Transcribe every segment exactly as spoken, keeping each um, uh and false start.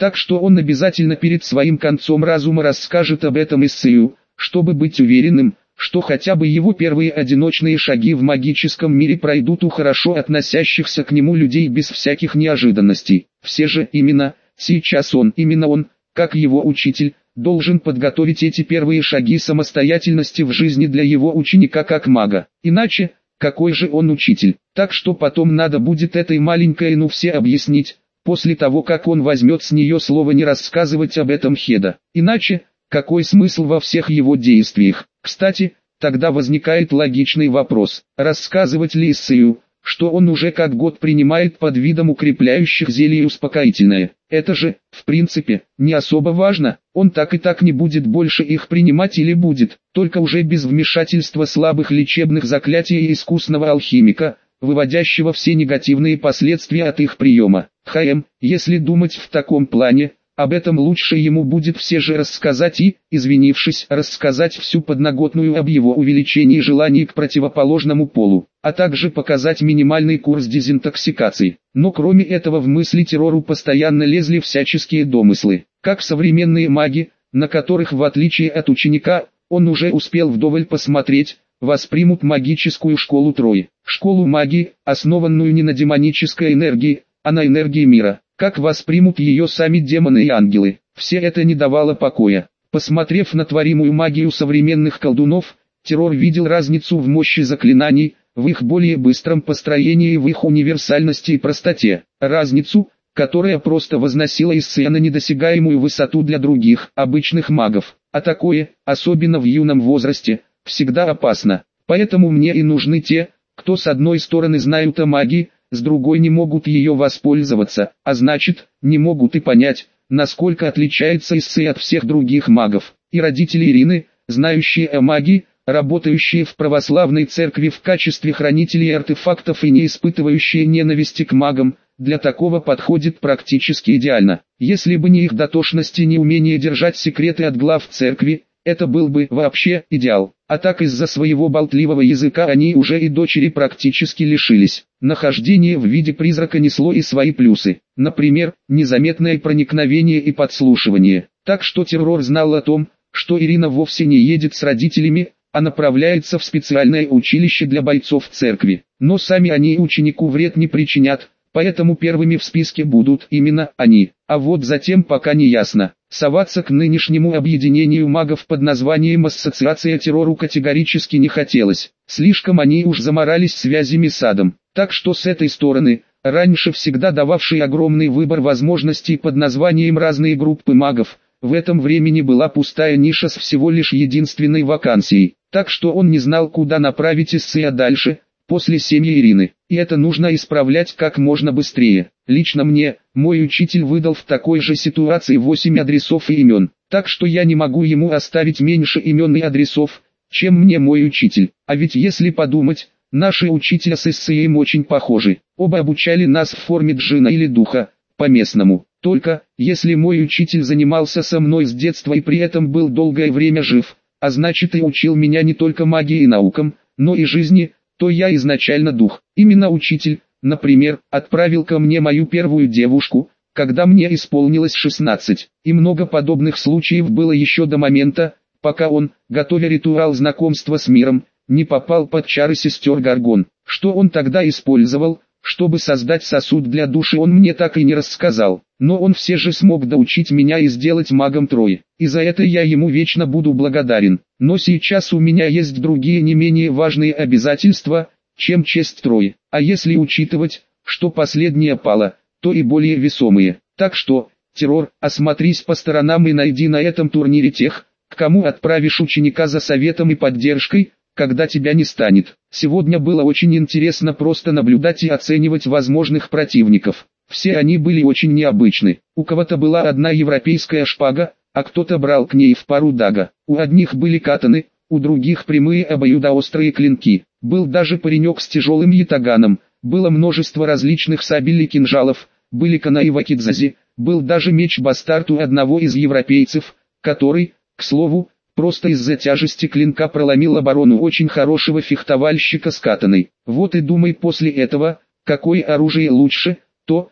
Так что он обязательно перед своим концом разума расскажет об этом Исею, чтобы быть уверенным, что хотя бы его первые одиночные шаги в магическом мире пройдут у хорошо относящихся к нему людей без всяких неожиданностей. Все же именно, сейчас он, именно он, как его учитель, должен подготовить эти первые шаги самостоятельности в жизни для его ученика как мага. Иначе, какой же он учитель? Так что потом надо будет этой маленькой ну все объяснить, после того как он возьмет с нее слово не рассказывать об этом Хеда. Иначе, какой смысл во всех его действиях? Кстати, тогда возникает логичный вопрос, рассказывать ли Исею, что он уже как год принимает под видом укрепляющих зелий успокоительное. Это же, в принципе, не особо важно, он так и так не будет больше их принимать или будет, только уже без вмешательства слабых лечебных заклятий и искусного алхимика, выводящего все негативные последствия от их приема. Хм, если думать в таком плане, об этом лучше ему будет все же рассказать и, извинившись, рассказать всю подноготную об его увеличении желаний к противоположному полу, а также показать минимальный курс дезинтоксикации. Но кроме этого в мысли террору постоянно лезли всяческие домыслы, как современные маги, на которых в отличие от ученика, он уже успел вдоволь посмотреть, воспримут магическую школу Трои. Школу магии, основанную не на демонической энергии, а на энергии мира. Как воспримут ее сами демоны и ангелы. Все это не давало покоя. Посмотрев на творимую магию современных колдунов, террор видел разницу в мощи заклинаний, в их более быстром построении и в их универсальности и простоте. Разницу, которая просто возносила Исея на недосягаемую высоту для других, обычных магов. А такое, особенно в юном возрасте, всегда опасно. Поэтому мне и нужны те, кто с одной стороны знают о магии, с другой не могут ее воспользоваться, а значит, не могут и понять, насколько отличается Исей от всех других магов. И родители Ирины, знающие о магии, работающие в православной церкви в качестве хранителей артефактов и не испытывающие ненависти к магам, для такого подходит практически идеально. Если бы не их дотошность и неумение держать секреты от глав церкви, это был бы вообще идеал. А так из-за своего болтливого языка они уже и дочери практически лишились. Нахождение в виде призрака несло и свои плюсы. Например, незаметное проникновение и подслушивание. Так что террор знал о том, что Ирина вовсе не едет с родителями, а направляется в специальное училище для бойцов церкви. Но сами они ученику вред не причинят, поэтому первыми в списке будут именно они. А вот затем пока не ясно. Соваться к нынешнему объединению магов под названием «Ассоциация террору» категорически не хотелось. Слишком они уж заморались связями с адом. Так что с этой стороны, раньше всегда дававший огромный выбор возможностей под названием «Разные группы магов», в этом времени была пустая ниша с всего лишь единственной вакансией. Так что он не знал, куда направить Исея дальше, после семьи Ирины. И это нужно исправлять как можно быстрее. Лично мне, мой учитель выдал в такой же ситуации восемь адресов и имен. Так что я не могу ему оставить меньше имен и адресов, чем мне мой учитель. А ведь если подумать, наши учителя с Исеем очень похожи. Оба обучали нас в форме джина или духа, по-местному. Только, если мой учитель занимался со мной с детства и при этом был долгое время жив, а значит и учил меня не только магии и наукам, но и жизни, то я изначально дух. Именно учитель, например, отправил ко мне мою первую девушку, когда мне исполнилось шестнадцать. И много подобных случаев было еще до момента, пока он, готовя ритуал знакомства с миром, не попал под чары сестер Гаргон. Что он тогда использовал, чтобы создать сосуд для души, он мне так и не рассказал. Но он все же смог доучить меня и сделать магом Трои. И за это я ему вечно буду благодарен. Но сейчас у меня есть другие не менее важные обязательства, чем честь Трои. А если учитывать, что последняя пала, то и более весомые. Так что, террор, осмотрись по сторонам и найди на этом турнире тех, к кому отправишь ученика за советом и поддержкой, когда тебя не станет. Сегодня было очень интересно просто наблюдать и оценивать возможных противников. Все они были очень необычны. У кого-то была одна европейская шпага, а кто-то брал к ней в пару дага. У одних были катаны, у других прямые обоюдоострые клинки. Был даже паренек с тяжелым ятаганом, было множество различных сабель и кинжалов, были канаи вакидзази, был даже меч-бастард у одного из европейцев, который, к слову, просто из-за тяжести клинка проломил оборону очень хорошего фехтовальщика с катаной. Вот и думай после этого, какое оружие лучше, то,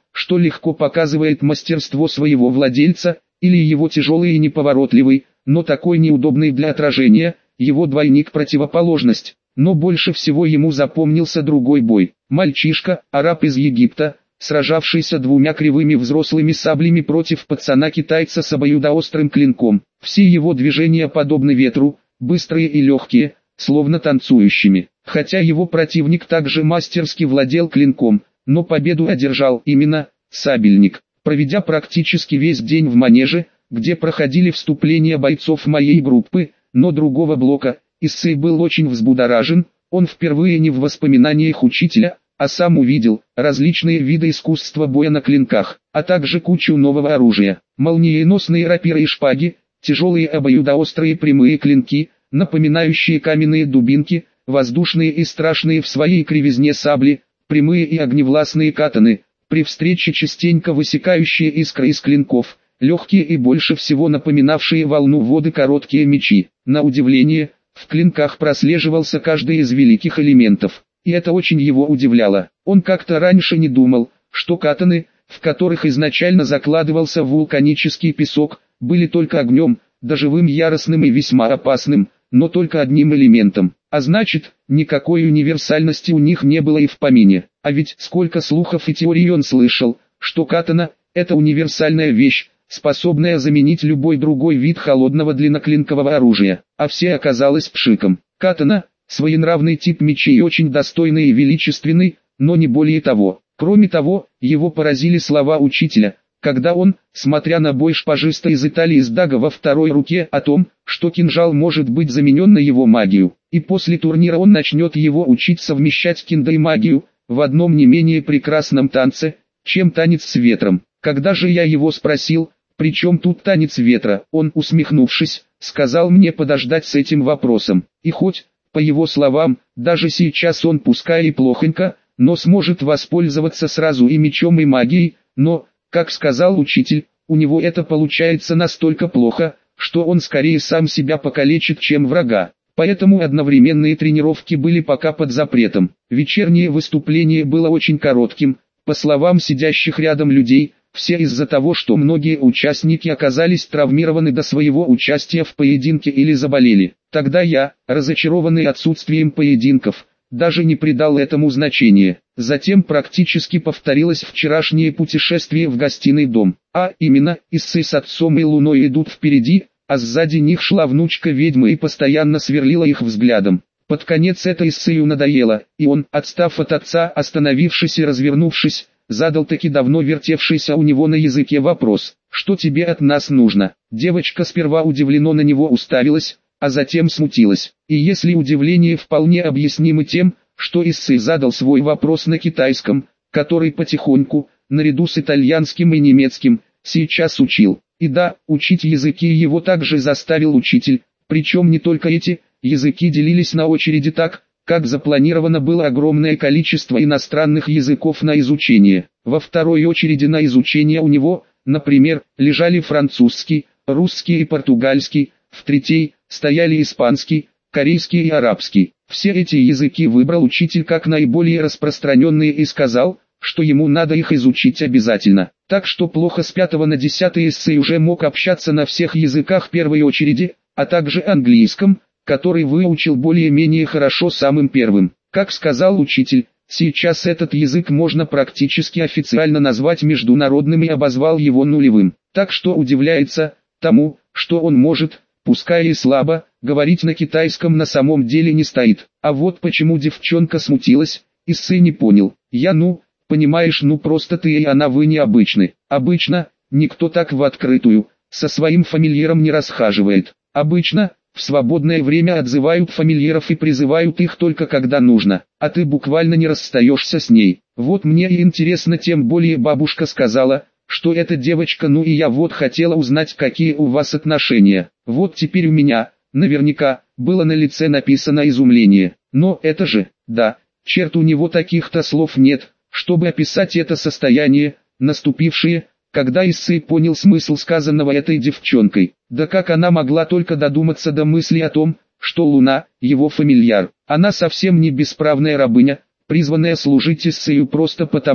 что легко показывает мастерство своего владельца, или его тяжелый и неповоротливый, но такой неудобный для отражения, его двойник-противоположность. Но больше всего ему запомнился другой бой. Мальчишка, араб из Египта, сражавшийся двумя кривыми взрослыми саблями против пацана-китайца с обоюдоострым клинком. Все его движения подобны ветру, быстрые и легкие, словно танцующими. Хотя его противник также мастерски владел клинком, но победу одержал именно сабельник. Проведя практически весь день в манеже, где проходили вступления бойцов моей группы, но другого блока, Иссей был очень взбудоражен. Он впервые не в воспоминаниях учителя, а сам увидел различные виды искусства боя на клинках, а также кучу нового оружия. Молниеносные рапиры и шпаги, тяжелые обоюдоострые прямые клинки, напоминающие каменные дубинки, воздушные и страшные в своей кривизне сабли, прямые и огневластные катаны, при встрече частенько высекающие искры из клинков, легкие и больше всего напоминавшие волну воды короткие мечи. На удивление, в клинках прослеживался каждый из великих элементов, и это очень его удивляло. Он как-то раньше не думал, что катаны, в которых изначально закладывался вулканический песок, были только огнем, да живым яростным и весьма опасным, но только одним элементом. А значит, никакой универсальности у них не было и в помине. А ведь сколько слухов и теорий он слышал, что катана – это универсальная вещь, способная заменить любой другой вид холодного длинноклинкового оружия. А все оказалось пшиком. Катана – своенравный тип мечей, очень достойный и величественный, но не более того. Кроме того, его поразили слова учителя, когда он, смотря на бой шпажиста из Италии с Даго во второй руке, о том, что кинжал может быть заменен на его магию, и после турнира он начнет его учить совмещать киндо и магию, в одном не менее прекрасном танце, чем танец с ветром. Когда же я его спросил, при чем тут танец ветра, он, усмехнувшись, сказал мне подождать с этим вопросом, и хоть, по его словам, даже сейчас он пускай и плохонько, но сможет воспользоваться сразу и мечом и магией, но, как сказал учитель, у него это получается настолько плохо, что он скорее сам себя покалечит, чем врага. Поэтому одновременные тренировки были пока под запретом. Вечернее выступление было очень коротким, по словам сидящих рядом людей, все из-за того, что многие участники оказались травмированы до своего участия в поединке или заболели. Тогда я, разочарованный отсутствием поединков, даже не придал этому значения. Затем практически повторилось вчерашнее путешествие в гостиный дом. А именно, Иссей с отцом и Луной идут впереди, а сзади них шла внучка ведьмы и постоянно сверлила их взглядом. Под конец это Иссею надоело, и он, отстав от отца, остановившись и развернувшись, задал таки давно вертевшийся у него на языке вопрос: «Что тебе от нас нужно?» Девочка сперва удивленно на него уставилась, а затем смутилась. И если удивление вполне объяснимо тем, что Иссей задал свой вопрос на китайском, который потихоньку, наряду с итальянским и немецким, сейчас учил. И да, учить языки его также заставил учитель, причем не только эти языки делились на очереди так, как запланировано было огромное количество иностранных языков на изучение. Во второй очереди на изучение у него, например, лежали французский, русский и португальский, в третьей стояли испанский, корейский и арабский. Все эти языки выбрал учитель как наиболее распространенные и сказал, что ему надо их изучить обязательно. Так что плохо с пятого на десятый Иссей уже мог общаться на всех языках первой очереди, а также английском, который выучил более-менее хорошо самым первым. Как сказал учитель, сейчас этот язык можно практически официально назвать международным и обозвал его нулевым. Так что удивляется тому, что он может, пускай и слабо, говорить на китайском на самом деле не стоит. А вот почему девчонка смутилась, Иссей не понял. Я ну... Понимаешь, ну просто ты и она вы необычны. Обычно, никто так в открытую, со своим фамильяром не расхаживает. Обычно, в свободное время отзывают фамильяров и призывают их только когда нужно, а ты буквально не расстаешься с ней. Вот мне и интересно, тем более бабушка сказала, что эта девочка, ну и я вот хотела узнать, какие у вас отношения. Вот теперь у меня, наверняка, было на лице написано изумление. Но это же, да, черт, у него таких-то слов нет, чтобы описать это состояние, наступившее, когда Иссей понял смысл сказанного этой девчонкой. Да как она могла только додуматься до мысли о том, что Луна, его фамильяр, она совсем не бесправная рабыня, призванная служить Иссею просто потому,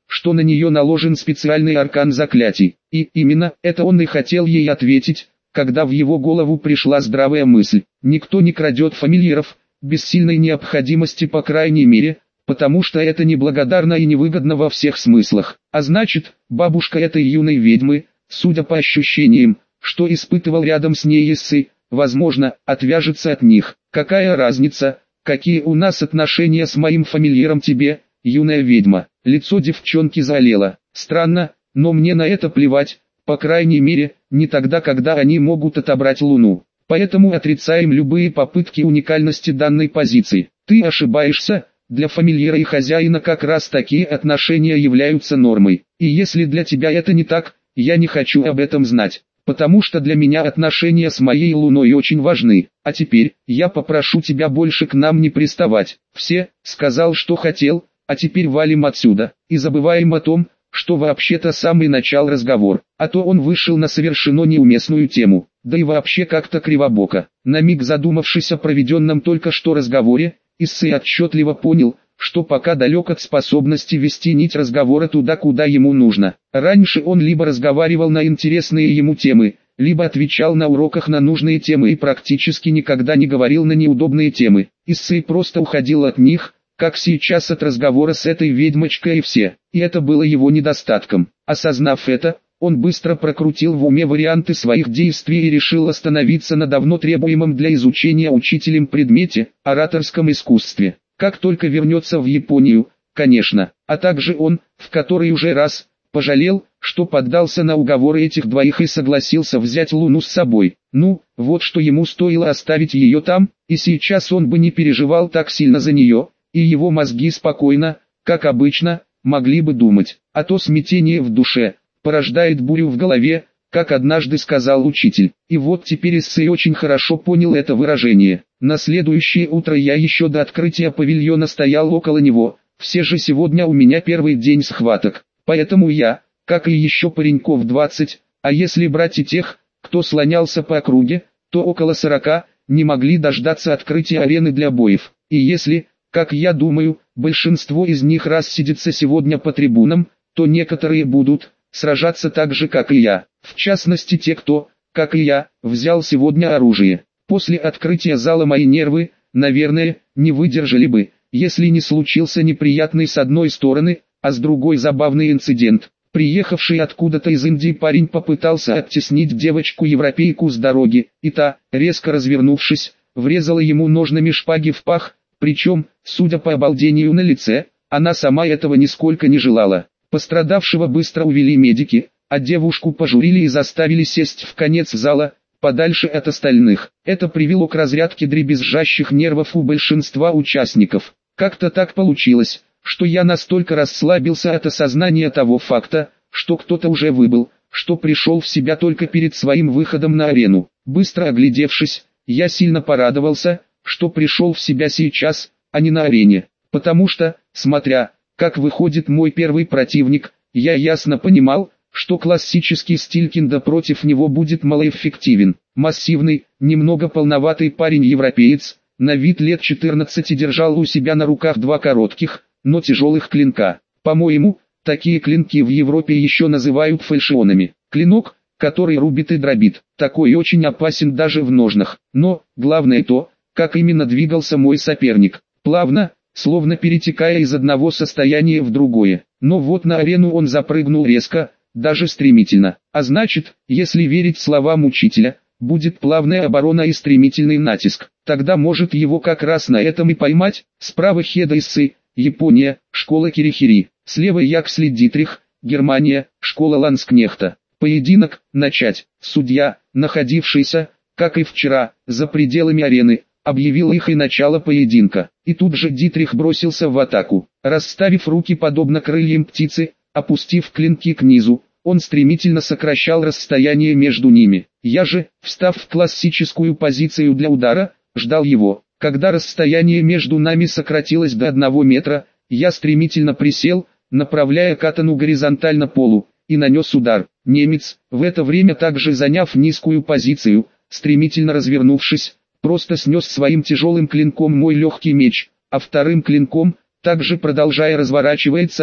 что на нее наложен специальный аркан заклятий. И именно это он и хотел ей ответить, когда в его голову пришла здравая мысль. Никто не крадет фамильяров, без сильной необходимости по крайней мере, потому что это неблагодарно и невыгодно во всех смыслах. А значит, бабушка этой юной ведьмы, судя по ощущениям, что испытывал рядом с ней Иссы, возможно, отвяжется от них. Какая разница, какие у нас отношения с моим фамильяром тебе, юная ведьма? Лицо девчонки заолело. Странно, но мне на это плевать, по крайней мере, не тогда, когда они могут отобрать Луну. Поэтому отрицаем любые попытки уникальности данной позиции. Ты ошибаешься, для фамильяра и хозяина как раз такие отношения являются нормой. И если для тебя это не так, я не хочу об этом знать, потому что для меня отношения с моей Луной очень важны. А теперь, я попрошу тебя больше к нам не приставать. Все, сказал, что хотел, а теперь валим отсюда, и забываем о том, что вообще-то самый начал разговор, а то он вышел на совершенно неуместную тему, да и вообще как-то кривобоко. На миг задумавшись о проведенном только что разговоре, Иссы отчетливо понял, что пока далек от способности вести нить разговора туда, куда ему нужно. Раньше он либо разговаривал на интересные ему темы, либо отвечал на уроках на нужные темы и практически никогда не говорил на неудобные темы. Иссы просто уходил от них, как сейчас от разговора с этой ведьмочкой и все, и это было его недостатком. Осознав это, он быстро прокрутил в уме варианты своих действий и решил остановиться на давно требуемом для изучения учителем предмете – ораторском искусстве. Как только вернется в Японию, конечно, а также он, в который уже раз, пожалел, что поддался на уговоры этих двоих и согласился взять Луну с собой. Ну, вот что ему стоило оставить ее там, и сейчас он бы не переживал так сильно за нее, и его мозги спокойно, как обычно, могли бы думать, а то смятение в душе порождает бурю в голове, как однажды сказал учитель. И вот теперь Иссы очень хорошо понял это выражение. На следующее утро я еще до открытия павильона стоял около него, все же сегодня у меня первый день схваток, поэтому я, как и еще пареньков двадцать, а если брать и тех, кто слонялся по округе, то около сорока, не могли дождаться открытия арены для боев. И если, как я думаю, большинство из них рассидятся сегодня по трибунам, то некоторые будут сражаться так же, как и я. В частности те, кто, как и я, взял сегодня оружие. После открытия зала мои нервы, наверное, не выдержали бы, если не случился неприятный с одной стороны, а с другой забавный инцидент. Приехавший откуда-то из Индии парень попытался оттеснить девочку-европейку с дороги, и та, резко развернувшись, врезала ему ножными шпаги в пах, причем, судя по обалдению на лице, она сама этого нисколько не желала. Пострадавшего быстро увели медики, а девушку пожурили и заставили сесть в конец зала, подальше от остальных. Это привело к разрядке дребезжащих нервов у большинства участников. Как-то так получилось, что я настолько расслабился от осознания того факта, что кто-то уже выбыл, что пришел в себя только перед своим выходом на арену. Быстро оглядевшись, я сильно порадовался, что пришел в себя сейчас, а не на арене, потому что, смотря, как выходит мой первый противник, я ясно понимал, что классический стиль кендо против него будет малоэффективен. Массивный, немного полноватый парень-европеец, на вид лет четырнадцати, держал у себя на руках два коротких, но тяжелых клинка. По-моему, такие клинки в Европе еще называют фальшионами. Клинок, который рубит и дробит, такой очень опасен даже в ножнах. Но, главное то, как именно двигался мой соперник. Плавно, словно перетекая из одного состояния в другое. Но вот на арену он запрыгнул резко, даже стремительно. А значит, если верить словам учителя, будет плавная оборона и стремительный натиск. Тогда может его как раз на этом и поймать. Справа Хеда Иссы, Япония, школа Кирихири. Слева Яксли Дитрих, Германия, школа Ланскнехта. Поединок, начать. Судья, находившийся, как и вчера, за пределами арены, объявил их и начало поединка. И тут же Дитрих бросился в атаку. Расставив руки подобно крыльям птицы, опустив клинки к низу, он стремительно сокращал расстояние между ними. Я же, встав в классическую позицию для удара, ждал его. Когда расстояние между нами сократилось до одного метра, я стремительно присел, направляя катану горизонтально полу, и нанес удар. Немец, в это время также заняв низкую позицию, стремительно развернувшись, просто снес своим тяжелым клинком мой легкий меч, а вторым клинком, также продолжая разворачиваться,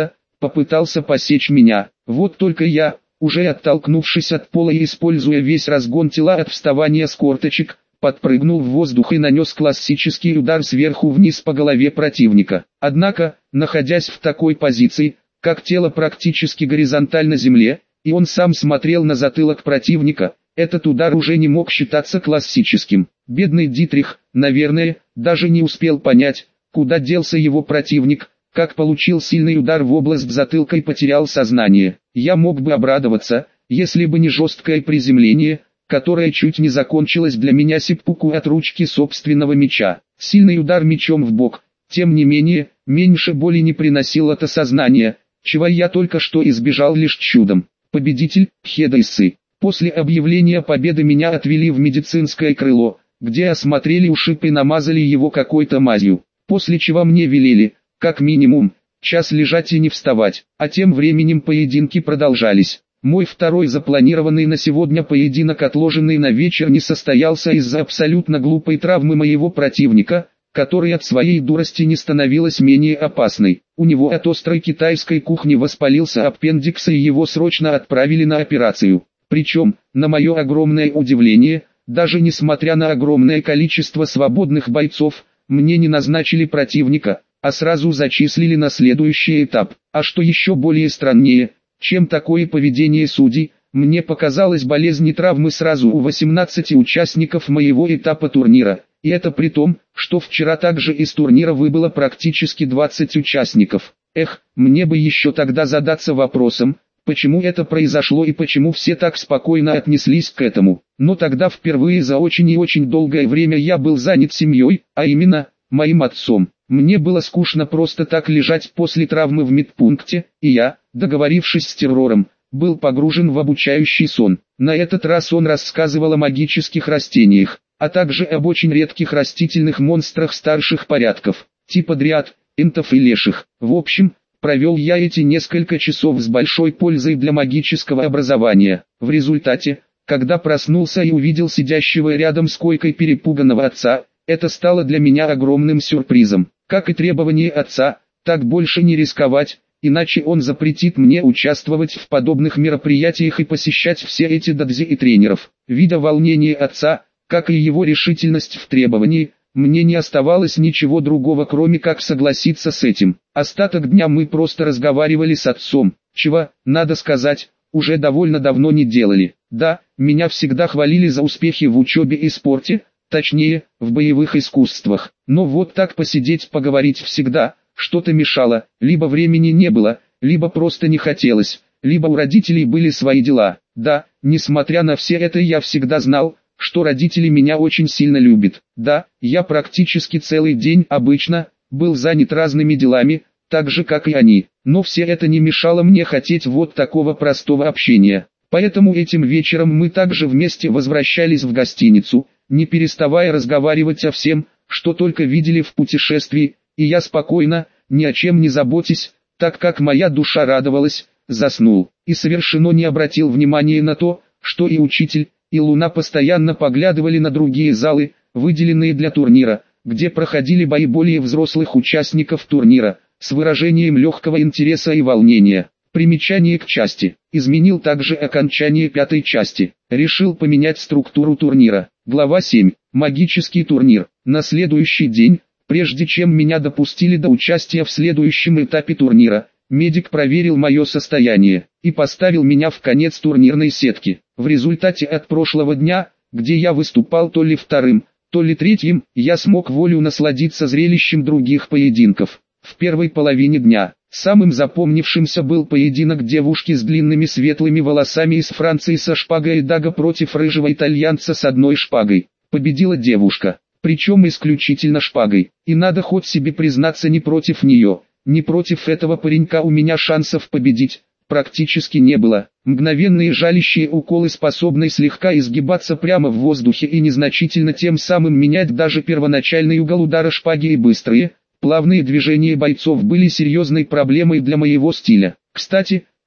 попытался посечь меня. Вот только я, уже оттолкнувшись от пола и используя весь разгон тела от вставания с корточек, подпрыгнул в воздух и нанес классический удар сверху вниз по голове противника. Однако, находясь в такой позиции, как тело практически горизонтально земле, и он сам смотрел на затылок противника, этот удар уже не мог считаться классическим. Бедный Дитрих, наверное, даже не успел понять, куда делся его противник, как получил сильный удар в область затылка и потерял сознание. Я мог бы обрадоваться, если бы не жесткое приземление, которое чуть не закончилось для меня сеппуку от ручки собственного меча. Сильный удар мечом в бок, тем не менее, меньше боли не приносил это сознание, чего я только что избежал лишь чудом. Победитель, Хедайсы. После объявления победы меня отвели в медицинское крыло, где осмотрели ушиб и намазали его какой-то мазью, после чего мне велели, как минимум, час лежать и не вставать, а тем временем поединки продолжались. Мой второй запланированный на сегодня поединок, отложенный на вечер, не состоялся из-за абсолютно глупой травмы моего противника, которая от своей дурости не становилась менее опасной. У него от острой китайской кухни воспалился аппендикс, и его срочно отправили на операцию. Причем, на мое огромное удивление, даже несмотря на огромное количество свободных бойцов, мне не назначили противника, а сразу зачислили на следующий этап. А что еще более страннее, чем такое поведение судей, мне показалось болезнь и травмы сразу у восемнадцати участников моего этапа турнира, и это при том, что вчера также из турнира выбыло практически двадцать участников. Эх, мне бы еще тогда задаться вопросом, почему это произошло и почему все так спокойно отнеслись к этому. Но тогда впервые за очень и очень долгое время я был занят семьей, а именно, моим отцом. Мне было скучно просто так лежать после травмы в медпункте, и я, договорившись с террором, был погружен в обучающий сон. На этот раз он рассказывал о магических растениях, а также об очень редких растительных монстрах старших порядков, типа дриад, энтов и леших. В общем, провел я эти несколько часов с большой пользой для магического образования. В результате, когда проснулся и увидел сидящего рядом с койкой перепуганного отца, это стало для меня огромным сюрпризом. Как и требование отца, так больше не рисковать, иначе он запретит мне участвовать в подобных мероприятиях и посещать все эти дадзи и тренеров. Видя волнение отца, как и его решительность в требовании, мне не оставалось ничего другого, кроме как согласиться с этим. Остаток дня мы просто разговаривали с отцом, чего, надо сказать, уже довольно давно не делали. Да, меня всегда хвалили за успехи в учебе и спорте, точнее, в боевых искусствах. Но вот так посидеть поговорить всегда, что-то мешало, либо времени не было, либо просто не хотелось, либо у родителей были свои дела. Да, несмотря на все это, я всегда знал, что родители меня очень сильно любят. Да, я практически целый день обычно был занят разными делами, так же как и они. Но все это не мешало мне хотеть вот такого простого общения. Поэтому этим вечером мы также вместе возвращались в гостиницу, не переставая разговаривать о всем, что только видели в путешествии, и я спокойно, ни о чем не заботясь, так как моя душа радовалась, заснул, и совершенно не обратил внимания на то, что и учитель, и Луна постоянно поглядывали на другие залы, выделенные для турнира, где проходили бои более взрослых участников турнира, с выражением легкого интереса и волнения. Примечание к части. Изменил также окончание пятой части. Решил поменять структуру турнира. Глава семь. Магический турнир. На следующий день, прежде чем меня допустили до участия в следующем этапе турнира, медик проверил мое состояние и поставил меня в конец турнирной сетки. В результате от прошлого дня, где я выступал то ли вторым, то ли третьим, я смог волю насладиться зрелищем других поединков. В первой половине дня самым запомнившимся был поединок девушки с длинными светлыми волосами из Франции со шпагой Дага против рыжего итальянца с одной шпагой. Победила девушка, причем исключительно шпагой, и надо хоть себе признаться, не против нее, не против этого паренька у меня шансов победить практически не было. Мгновенные жалящие уколы, способные слегка изгибаться прямо в воздухе и незначительно тем самым менять даже первоначальный угол удара шпаги, и быстрые, плавные движения бойцов были серьезной проблемой для моего стиля. Кстати,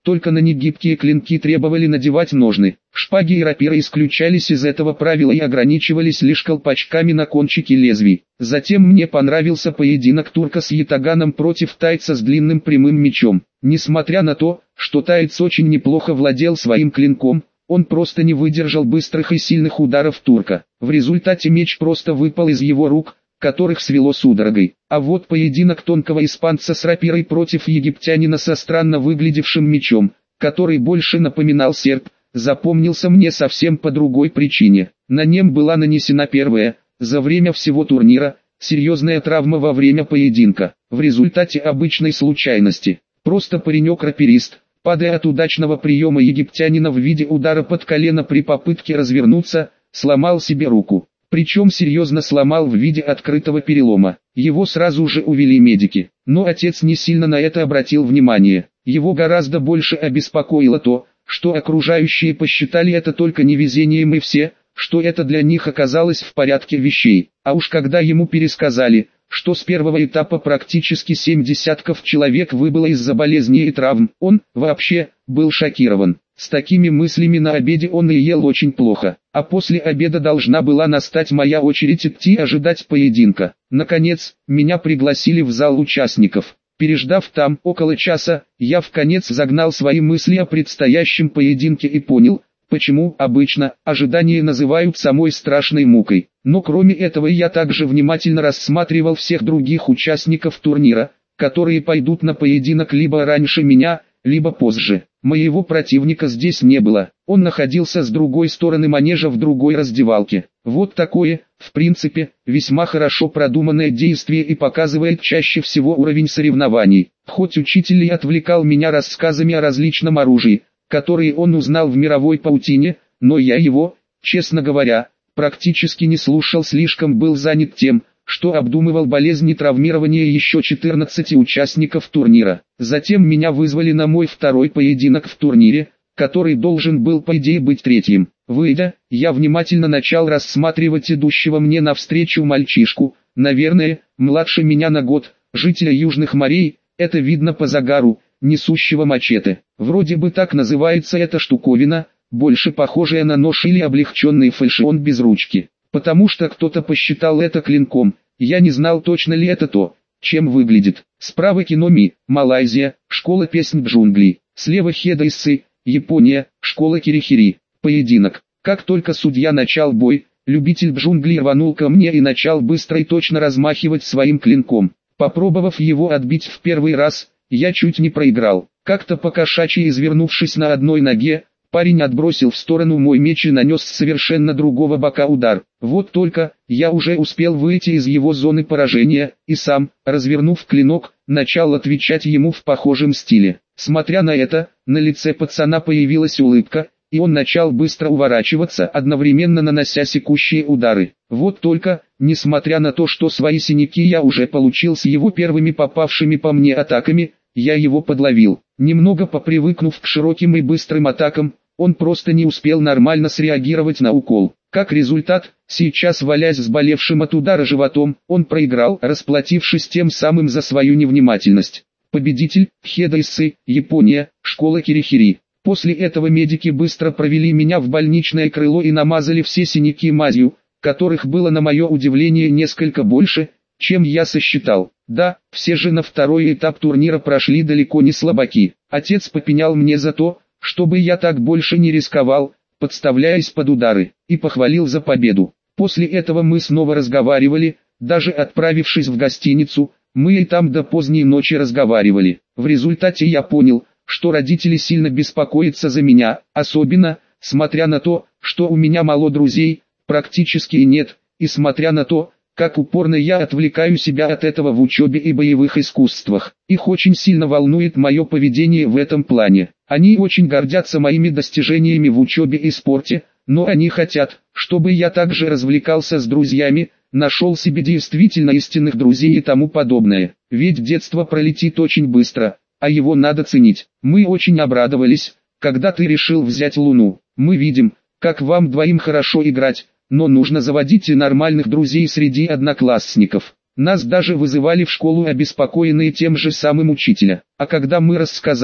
только на негибкие клинки требовали надевать ножны. Шпаги и рапиры исключались из этого правила и ограничивались лишь колпачками на кончике лезвий. Затем мне понравился поединок турка с ятаганом против тайца с длинным прямым мечом. Несмотря на то, что таец очень неплохо владел своим клинком, он просто не выдержал быстрых и сильных ударов турка. В результате меч просто выпал из его рук, которых свело судорогой. А вот поединок тонкого испанца с рапирой против египтянина со странно выглядевшим мечом, который больше напоминал серп, запомнился мне совсем по другой причине. На нем была нанесена первая, за время всего турнира, серьезная травма во время поединка. В результате обычной случайности, просто паренек-рапирист, падая от удачного приема египтянина в виде удара под колено при попытке развернуться, сломал себе руку. Причем серьезно сломал в виде открытого перелома. Его сразу же увели медики. Но отец не сильно на это обратил внимание. Его гораздо больше обеспокоило то, что окружающие посчитали это только невезением и все, что это для них оказалось в порядке вещей. А уж когда ему пересказали, что с первого этапа практически семь десятков человек выбыло из-за болезней и травм, он, вообще, был шокирован. С такими мыслями на обеде он и ел очень плохо, а после обеда должна была настать моя очередь идти ожидать поединка. Наконец, меня пригласили в зал участников. Переждав там около часа, я вконец загнал свои мысли о предстоящем поединке и понял, почему обычно ожидания называют самой страшной мукой. Но кроме этого я также внимательно рассматривал всех других участников турнира, которые пойдут на поединок либо раньше меня, либо позже. Моего противника здесь не было, он находился с другой стороны манежа в другой раздевалке. Вот такое, в принципе, весьма хорошо продуманное действие и показывает чаще всего уровень соревнований. Хоть учитель и отвлекал меня рассказами о различном оружии, которые он узнал в мировой паутине, но я его, честно говоря, практически не слушал, слишком был занят тем, что обдумывал болезни и травмирование еще четырнадцати участников турнира. Затем меня вызвали на мой второй поединок в турнире, который должен был по идее быть третьим. Выйдя, я внимательно начал рассматривать идущего мне навстречу мальчишку, наверное, младше меня на год, жителя Южных морей, это видно по загару, несущего мачете. Вроде бы так называется эта штуковина, больше похожая на нож или облегченный фальшион без ручки. Потому что кто-то посчитал это клинком, я не знал, точно ли это то, чем выглядит. Справа Киноми, Малайзия, школа песнь джунглей. Слева Хедайсы, Япония, школа Кирихири. Поединок. Как только судья начал бой, любитель джунглей рванул ко мне и начал быстро и точно размахивать своим клинком. Попробовав его отбить в первый раз, я чуть не проиграл. Как-то покошачьи извернувшись на одной ноге, парень отбросил в сторону мой меч и нанес с совершенно другого бока удар. Вот только, я уже успел выйти из его зоны поражения, и сам, развернув клинок, начал отвечать ему в похожем стиле. Смотря на это, на лице пацана появилась улыбка, и он начал быстро уворачиваться, одновременно нанося секущие удары. Вот только, несмотря на то, что свои синяки я уже получил с его первыми попавшими по мне атаками, я его подловил. Немного попривыкнув к широким и быстрым атакам, он просто не успел нормально среагировать на укол. Как результат, сейчас валясь заболевшим от удара животом, он проиграл, расплатившись тем самым за свою невнимательность. Победитель, Хедайсы, Япония, школа Кирихири. После этого медики быстро провели меня в больничное крыло и намазали все синяки мазью, которых было на мое удивление несколько больше, чем я сосчитал. Да, все же на второй этап турнира прошли далеко не слабаки. Отец попенял мне за то, чтобы я так больше не рисковал, подставляясь под удары, и похвалил за победу. После этого мы снова разговаривали, даже отправившись в гостиницу, мы и там до поздней ночи разговаривали. В результате я понял, что родители сильно беспокоятся за меня, особенно, смотря на то, что у меня мало друзей, практически нет, и смотря на то, как упорно я отвлекаю себя от этого в учебе и боевых искусствах. Их очень сильно волнует мое поведение в этом плане. Они очень гордятся моими достижениями в учебе и спорте, но они хотят, чтобы я также развлекался с друзьями, нашел себе действительно истинных друзей и тому подобное. Ведь детство пролетит очень быстро, а его надо ценить. Мы очень обрадовались, когда ты решил взять Луну. Мы видим, как вам двоим хорошо играть, но нужно заводить и нормальных друзей среди одноклассников. Нас даже вызывали в школу обеспокоенные тем же самым учителя. А когда мы рассказали,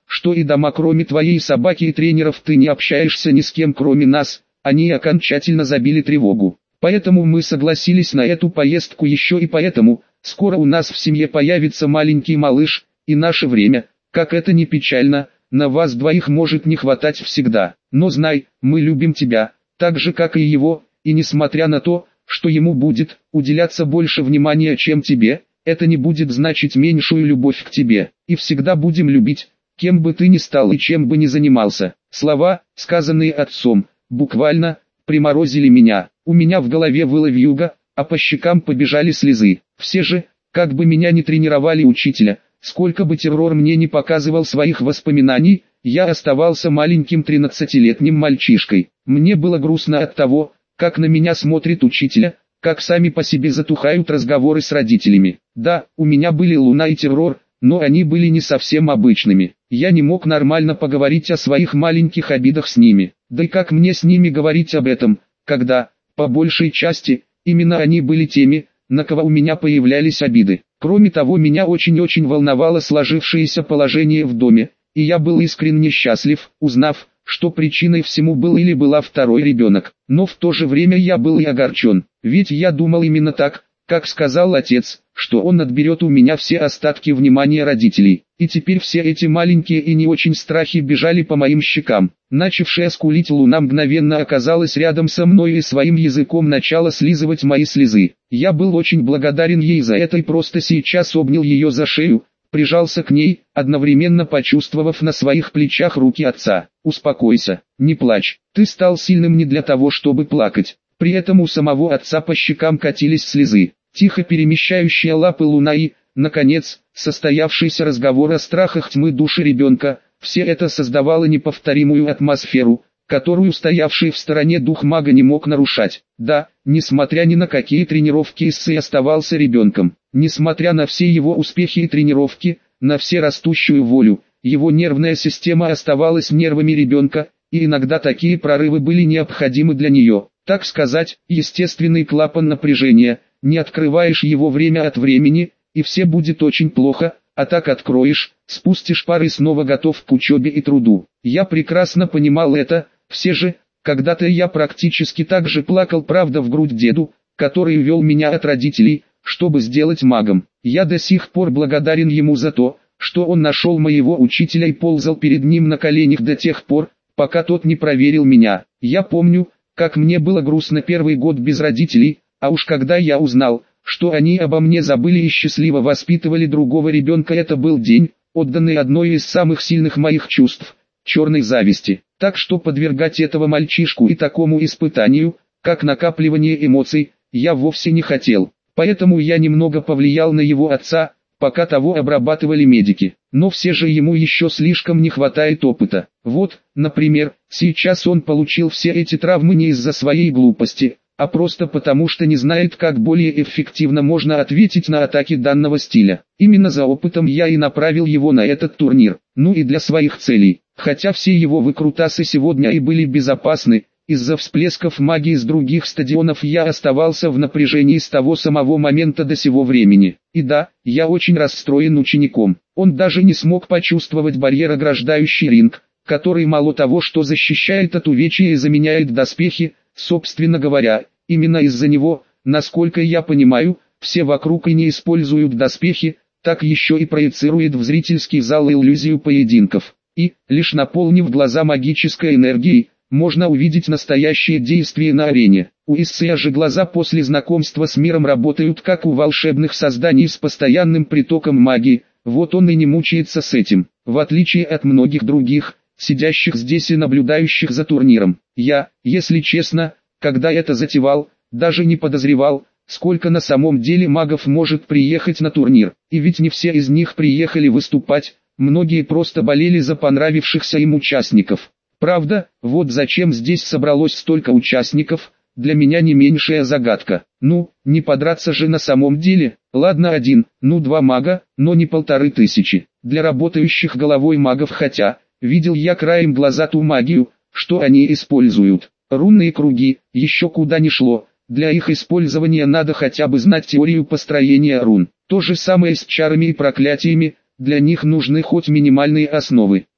что и дома кроме твоей собаки и тренеров ты не общаешься ни с кем кроме нас, они окончательно забили тревогу. Поэтому мы согласились на эту поездку еще и поэтому, скоро у нас в семье появится маленький малыш, и наше время, как это ни печально, на вас двоих может не хватать всегда. Но знай, мы любим тебя, так же как и его, и несмотря на то, что ему будет уделяться больше внимания, чем тебе, это не будет значить меньшую любовь к тебе, и всегда будем любить, кем бы ты ни стал и чем бы ни занимался. Слова, сказанные отцом, буквально приморозили меня. У меня в голове выла вьюга, а по щекам побежали слезы. Все же, как бы меня ни тренировали учителя, сколько бы террор мне не показывал своих воспоминаний, я оставался маленьким тринадцатилетним мальчишкой. Мне было грустно от того, как на меня смотрит учителя, как сами по себе затухают разговоры с родителями. Да, у меня были луна и террор, но они были не совсем обычными. Я не мог нормально поговорить о своих маленьких обидах с ними. Да и как мне с ними говорить об этом, когда, по большей части, именно они были теми, на кого у меня появлялись обиды. Кроме того, меня очень-очень волновало сложившееся положение в доме, и я был искренне счастлив, узнав, что причиной всему был или была второй ребенок. Но в то же время я был и огорчен, ведь я думал именно так, как сказал отец, что он отберет у меня все остатки внимания родителей. И теперь все эти маленькие и не очень страхи бежали по моим щекам. Начавшая скулить луна мгновенно оказалась рядом со мной и своим языком начала слизывать мои слезы. Я был очень благодарен ей за это и просто сейчас обнял ее за шею, прижался к ней, одновременно почувствовав на своих плечах руки отца. «Успокойся, не плачь, ты стал сильным не для того, чтобы плакать». При этом у самого отца по щекам катились слезы. Тихо перемещающая лапы луна и, наконец, состоявшийся разговор о страхах тьмы души ребенка, все это создавало неповторимую атмосферу, которую стоявший в стороне дух мага не мог нарушать. Да, несмотря ни на какие тренировки Иссы оставался ребенком, несмотря на все его успехи и тренировки, на все растущую волю, его нервная система оставалась нервами ребенка, и иногда такие прорывы были необходимы для нее. Так сказать, естественный клапан напряжения, не открываешь его время от времени, и все будет очень плохо, а так откроешь, спустишь пар и снова готов к учебе и труду. Я прекрасно понимал это, все же, когда-то я практически так же плакал, правда, в грудь деду, который вел меня от родителей, чтобы сделать магом. Я до сих пор благодарен ему за то, что он нашел моего учителя и ползал перед ним на коленях до тех пор, пока тот не проверил меня. Я помню, как мне было грустно первый год без родителей, а уж когда я узнал, что они обо мне забыли и счастливо воспитывали другого ребенка, это был день, отданный одной из самых сильных моих чувств – черной зависти. Так что подвергать этого мальчишку и такому испытанию, как накапливание эмоций, я вовсе не хотел. Поэтому я немного повлиял на его отца, пока того обрабатывали медики. Но все же ему еще слишком не хватает опыта. Вот, например, сейчас он получил все эти травмы не из-за своей глупости, а просто потому, что не знает, как более эффективно можно ответить на атаки данного стиля. Именно за опытом я и направил его на этот турнир, ну и для своих целей. Хотя все его выкрутасы сегодня и были безопасны, из-за всплесков магии с других стадионов я оставался в напряжении с того самого момента до сего времени. И да, я очень расстроен учеником. Он даже не смог почувствовать барьер, ограждающий ринг, который мало того, что защищает от увечья и заменяет доспехи. Собственно говоря, именно из-за него, насколько я понимаю, все вокруг и не используют доспехи, так еще и проецирует в зрительский зал иллюзию поединков. И, лишь наполнив глаза магической энергией, можно увидеть настоящее действие на арене. У Иссы же глаза после знакомства с миром работают как у волшебных созданий с постоянным притоком магии, вот он и не мучается с этим, в отличие от многих других, сидящих здесь и наблюдающих за турниром. Я, если честно, когда это затевал, даже не подозревал, сколько на самом деле магов может приехать на турнир. И ведь не все из них приехали выступать, многие просто болели за понравившихся им участников. Правда, вот зачем здесь собралось столько участников, для меня не меньшая загадка. Ну, не подраться же на самом деле, ладно один, ну два мага, но не полторы тысячи. Для работающих головой магов, хотя, видел я краем глаза ту магию, что они используют. Рунные круги, еще куда ни шло, для их использования надо хотя бы знать теорию построения рун. То же самое с чарами и проклятиями, для них нужны хоть минимальные основы.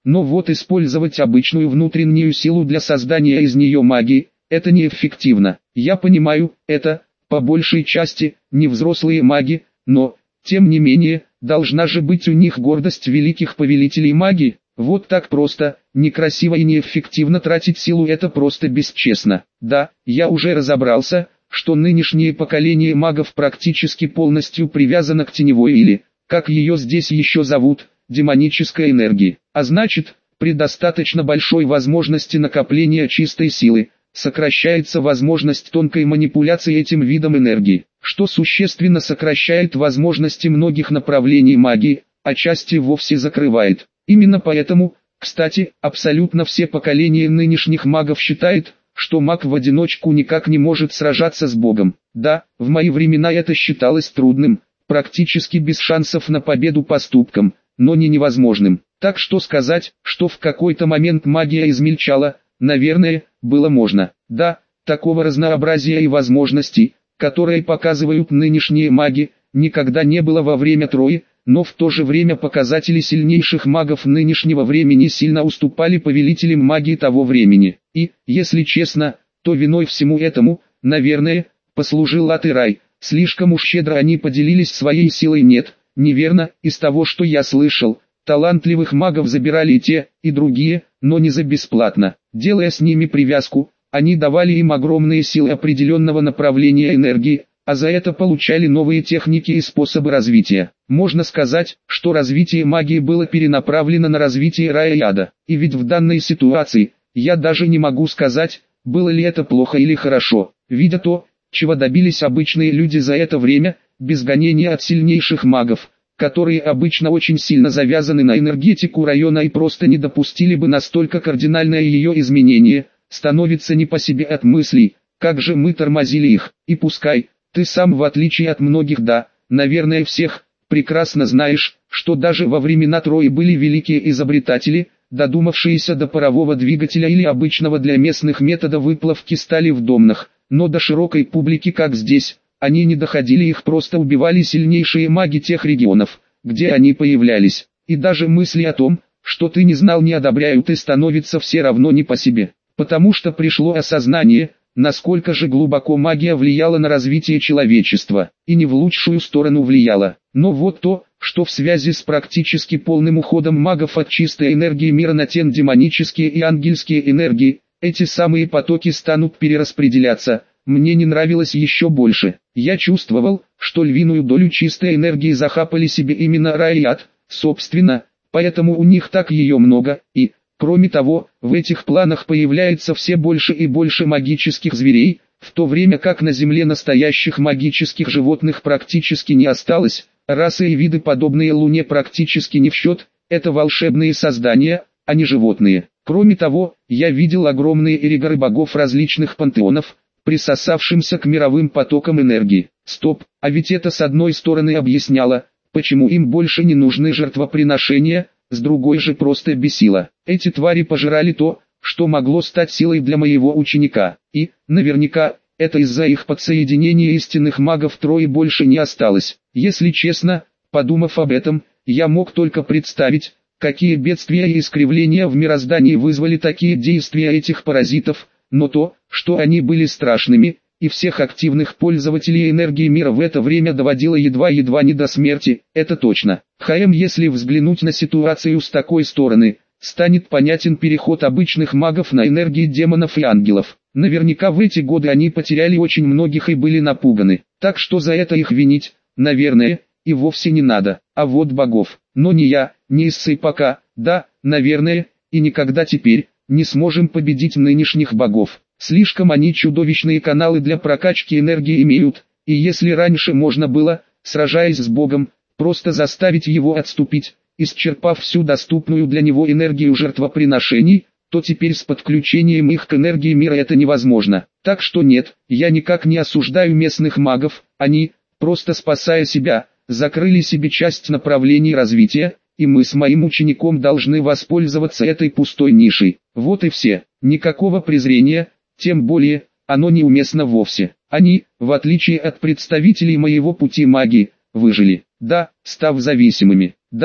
Но вот использовать обычную внутреннюю силу для создания из нее магии – это неэффективно. Я понимаю, это, по большей части, не взрослые маги, но, тем не менее, должна же быть у них гордость великих повелителей магии. Вот так просто, некрасиво и неэффективно тратить силу – это просто бесчестно. Да, я уже разобрался, что нынешнее поколение магов практически полностью привязано к теневой или, как ее здесь еще зовут, демонической энергии. А значит, при достаточно большой возможности накопления чистой силы, сокращается возможность тонкой манипуляции этим видом энергии, что существенно сокращает возможности многих направлений магии, а части вовсе закрывает. Именно поэтому, кстати, абсолютно все поколения нынешних магов считают, что маг в одиночку никак не может сражаться с Богом. Да, в мои времена это считалось трудным, практически без шансов на победу поступком, но не невозможным. Так что сказать, что в какой-то момент магия измельчала, наверное, было можно. Да, такого разнообразия и возможностей, которые показывают нынешние маги, никогда не было во время Трои, но в то же время показатели сильнейших магов нынешнего времени сильно уступали повелителям магии того времени. И, если честно, то виной всему этому, наверное, послужил ад и рай. Слишком уж щедро они поделились своей силой. Нет, неверно, из того, что я слышал, талантливых магов забирали и те, и другие, но не за бесплатно. Делая с ними привязку, они давали им огромные силы определенного направления энергии, а за это получали новые техники и способы развития. Можно сказать, что развитие магии было перенаправлено на развитие рая и ада. И ведь в данной ситуации, я даже не могу сказать, было ли это плохо или хорошо, видя то, чего добились обычные люди за это время, без гонения от сильнейших магов, которые обычно очень сильно завязаны на энергетику района и просто не допустили бы настолько кардинальное ее изменение, становится не по себе от мыслей, как же мы тормозили их. И пускай, ты сам в отличие от многих, да, наверное всех, прекрасно знаешь, что даже во времена Трои были великие изобретатели, додумавшиеся до парового двигателя или обычного для местных метода выплавки стали в домнах, но до широкой публики, как здесь, они не доходили, их просто убивали сильнейшие маги тех регионов, где они появлялись. И даже мысли о том, что ты не знал, не одобряют и становится все равно не по себе, потому что пришло осознание, насколько же глубоко магия влияла на развитие человечества, и не в лучшую сторону влияла. Но вот то, что в связи с практически полным уходом магов от чистой энергии мира на тен демонические и ангельские энергии, эти самые потоки станут перераспределяться, мне не нравилось еще больше. Я чувствовал, что львиную долю чистой энергии захапали себе именно рай и ад, собственно, поэтому у них так ее много, и, кроме того, в этих планах появляется все больше и больше магических зверей, в то время как на Земле настоящих магических животных практически не осталось, расы и виды, подобные Луне, практически не в счет, это волшебные создания, а не животные. Кроме того, я видел огромные эгрегоры богов различных пантеонов, присосавшимся к мировым потокам энергии. Стоп, а ведь это с одной стороны объясняло, почему им больше не нужны жертвоприношения, с другой же просто бесило. Эти твари пожирали то, что могло стать силой для моего ученика, и, наверняка, это из-за их подсоединения истинных магов Трои больше не осталось. Если честно, подумав об этом, я мог только представить, какие бедствия и искривления в мироздании вызвали такие действия этих паразитов, но то, что они были страшными, и всех активных пользователей энергии мира в это время доводило едва-едва не до смерти, это точно. ХМ, если взглянуть на ситуацию с такой стороны, станет понятен переход обычных магов на энергии демонов и ангелов. Наверняка в эти годы они потеряли очень многих и были напуганы, так что за это их винить, наверное, и вовсе не надо. А вот богов, но ни я, ни Иссей пока, да, наверное, и никогда теперь, не сможем победить нынешних богов. Слишком они чудовищные каналы для прокачки энергии имеют, и если раньше можно было, сражаясь с богом, просто заставить его отступить, исчерпав всю доступную для него энергию жертвоприношений, то теперь с подключением их к энергии мира это невозможно. Так что нет, я никак не осуждаю местных магов, они, просто спасая себя, закрыли себе часть направлений развития, и мы с моим учеником должны воспользоваться этой пустой нишей. Вот и все. Никакого презрения, тем более, оно неуместно вовсе. Они, в отличие от представителей моего пути магии, выжили. Да, став зависимыми. Да,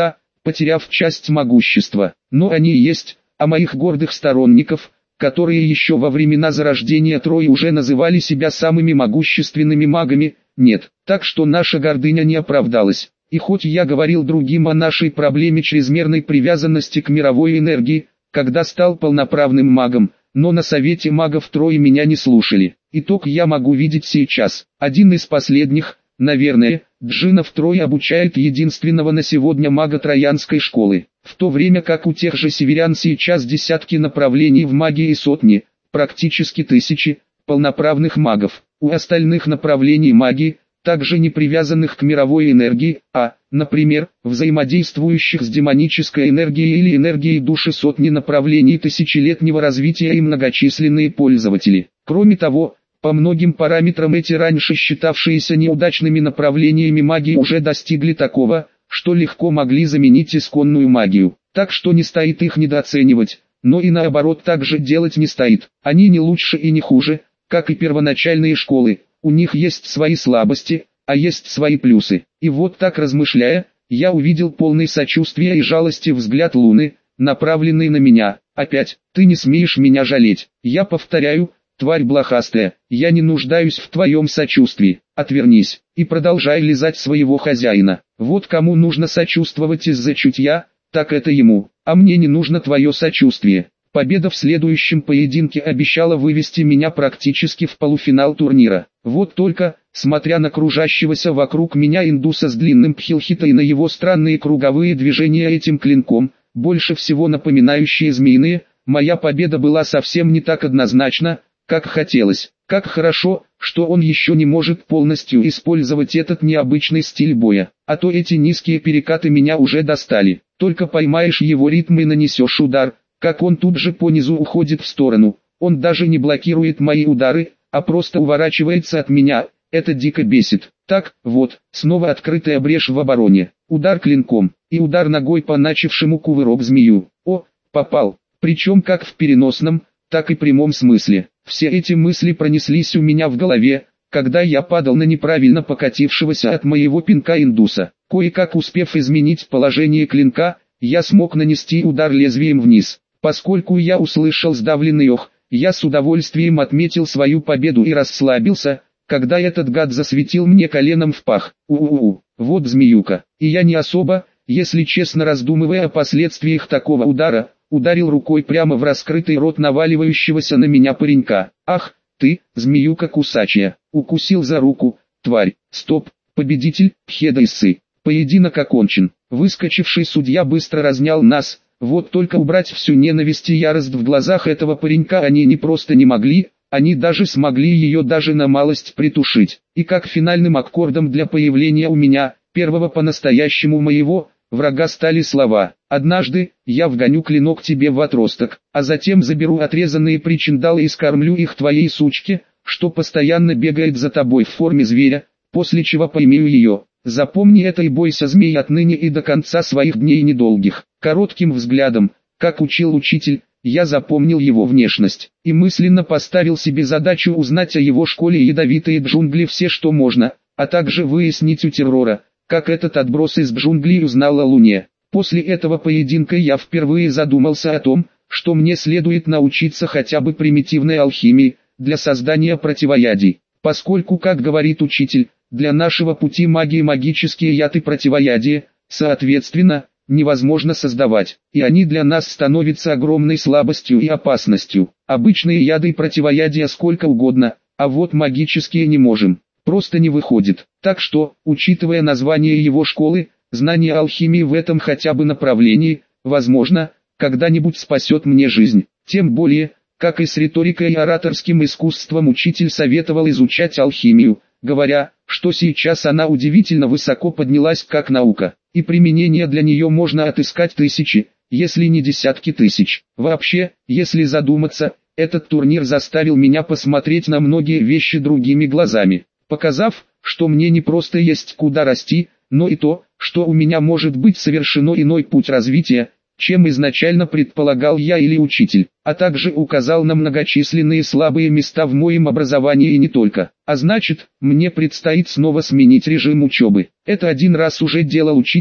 потеряв часть могущества. Но они есть, а моих гордых сторонников, которые еще во времена зарождения Трои уже называли себя самыми могущественными магами, нет. Так что наша гордыня не оправдалась. И хоть я говорил другим о нашей проблеме чрезмерной привязанности к мировой энергии, когда стал полноправным магом, но на совете магов Трои меня не слушали. Итог я могу видеть сейчас. Один из последних, наверное, джинов Трои обучает единственного на сегодня мага Троянской школы. В то время как у тех же северян сейчас десятки направлений в магии и сотни, практически тысячи, полноправных магов. У остальных направлений магии, также не привязанных к мировой энергии, а, например, взаимодействующих с демонической энергией или энергией души сотни направлений тысячелетнего развития и многочисленные пользователи. Кроме того, по многим параметрам эти раньше считавшиеся неудачными направлениями магии уже достигли такого, что легко могли заменить исконную магию. Так что не стоит их недооценивать, но и наоборот также делать не стоит. Они не лучше и не хуже, как и первоначальные школы. У них есть свои слабости, а есть свои плюсы. И вот так размышляя, я увидел полный сочувствия и жалости взгляд Луны, направленный на меня. Опять, ты не смеешь меня жалеть. Я повторяю, тварь блохастая, я не нуждаюсь в твоем сочувствии. Отвернись, и продолжай лизать своего хозяина. Вот кому нужно сочувствовать из-за чутья, так это ему. А мне не нужно твое сочувствие. Победа в следующем поединке обещала вывести меня практически в полуфинал турнира. Вот только, смотря на кружащегося вокруг меня индуса с длинным пхилхита и на его странные круговые движения этим клинком, больше всего напоминающие змеиные, моя победа была совсем не так однозначна, как хотелось. Как хорошо, что он еще не может полностью использовать этот необычный стиль боя, а то эти низкие перекаты меня уже достали. Только поймаешь его ритм и нанесешь удар, как он тут же по низу уходит в сторону. Он даже не блокирует мои удары, а просто уворачивается от меня. Это дико бесит. Так, вот, снова открытая брешь в обороне. Удар клинком, и удар ногой по начавшему кувырок змею. О, попал. Причем как в переносном, так и прямом смысле. Все эти мысли пронеслись у меня в голове, когда я падал на неправильно покатившегося от моего пинка индуса. Кое-как успев изменить положение клинка, я смог нанести удар лезвием вниз. Поскольку я услышал сдавленный ох, я с удовольствием отметил свою победу и расслабился, когда этот гад засветил мне коленом в пах. У-у-у, вот змеюка. И я не особо, если честно раздумывая о последствиях такого удара, ударил рукой прямо в раскрытый рот наваливающегося на меня паренька. Ах, ты, змеюка кусачая, укусил за руку, тварь. Стоп, победитель, Хедайсы. Поединок окончен. Выскочивший судья быстро разнял нас. Вот только убрать всю ненависть и ярость в глазах этого паренька они не просто не могли, они даже смогли ее даже на малость притушить. И как финальным аккордом для появления у меня, первого по-настоящему моего, врага стали слова: «Однажды, я вгоню клинок тебе в отросток, а затем заберу отрезанные причиндалы и скормлю их твоей сучке, что постоянно бегает за тобой в форме зверя, после чего поимею ее». Запомни это и бойся змей отныне и до конца своих дней недолгих. Коротким взглядом, как учил учитель, я запомнил его внешность, и мысленно поставил себе задачу узнать о его школе ядовитые джунгли все что можно, а также выяснить у террора, как этот отброс из джунглей узнал о Луне. После этого поединка я впервые задумался о том, что мне следует научиться хотя бы примитивной алхимии, для создания противоядий, поскольку, как говорит учитель, для нашего пути магии магические яд и противоядия, соответственно, невозможно создавать, и они для нас становятся огромной слабостью и опасностью. Обычные яды и противоядия сколько угодно, а вот магические не можем, просто не выходит. Так что, учитывая название его школы, знание алхимии в этом хотя бы направлении, возможно, когда-нибудь спасет мне жизнь. Тем более, как и с риторикой и ораторским искусством учитель советовал изучать алхимию, говоря, что сейчас она удивительно высоко поднялась как наука, и применение для нее можно отыскать тысячи, если не десятки тысяч. Вообще, если задуматься, этот турнир заставил меня посмотреть на многие вещи другими глазами, показав, что мне не просто есть куда расти, но и то, что у меня может быть совершенно иной путь развития, чем изначально предполагал я или учитель, а также указал на многочисленные слабые места в моем образовании и не только. А значит, мне предстоит снова сменить режим учебы. Это один раз уже делал учитель,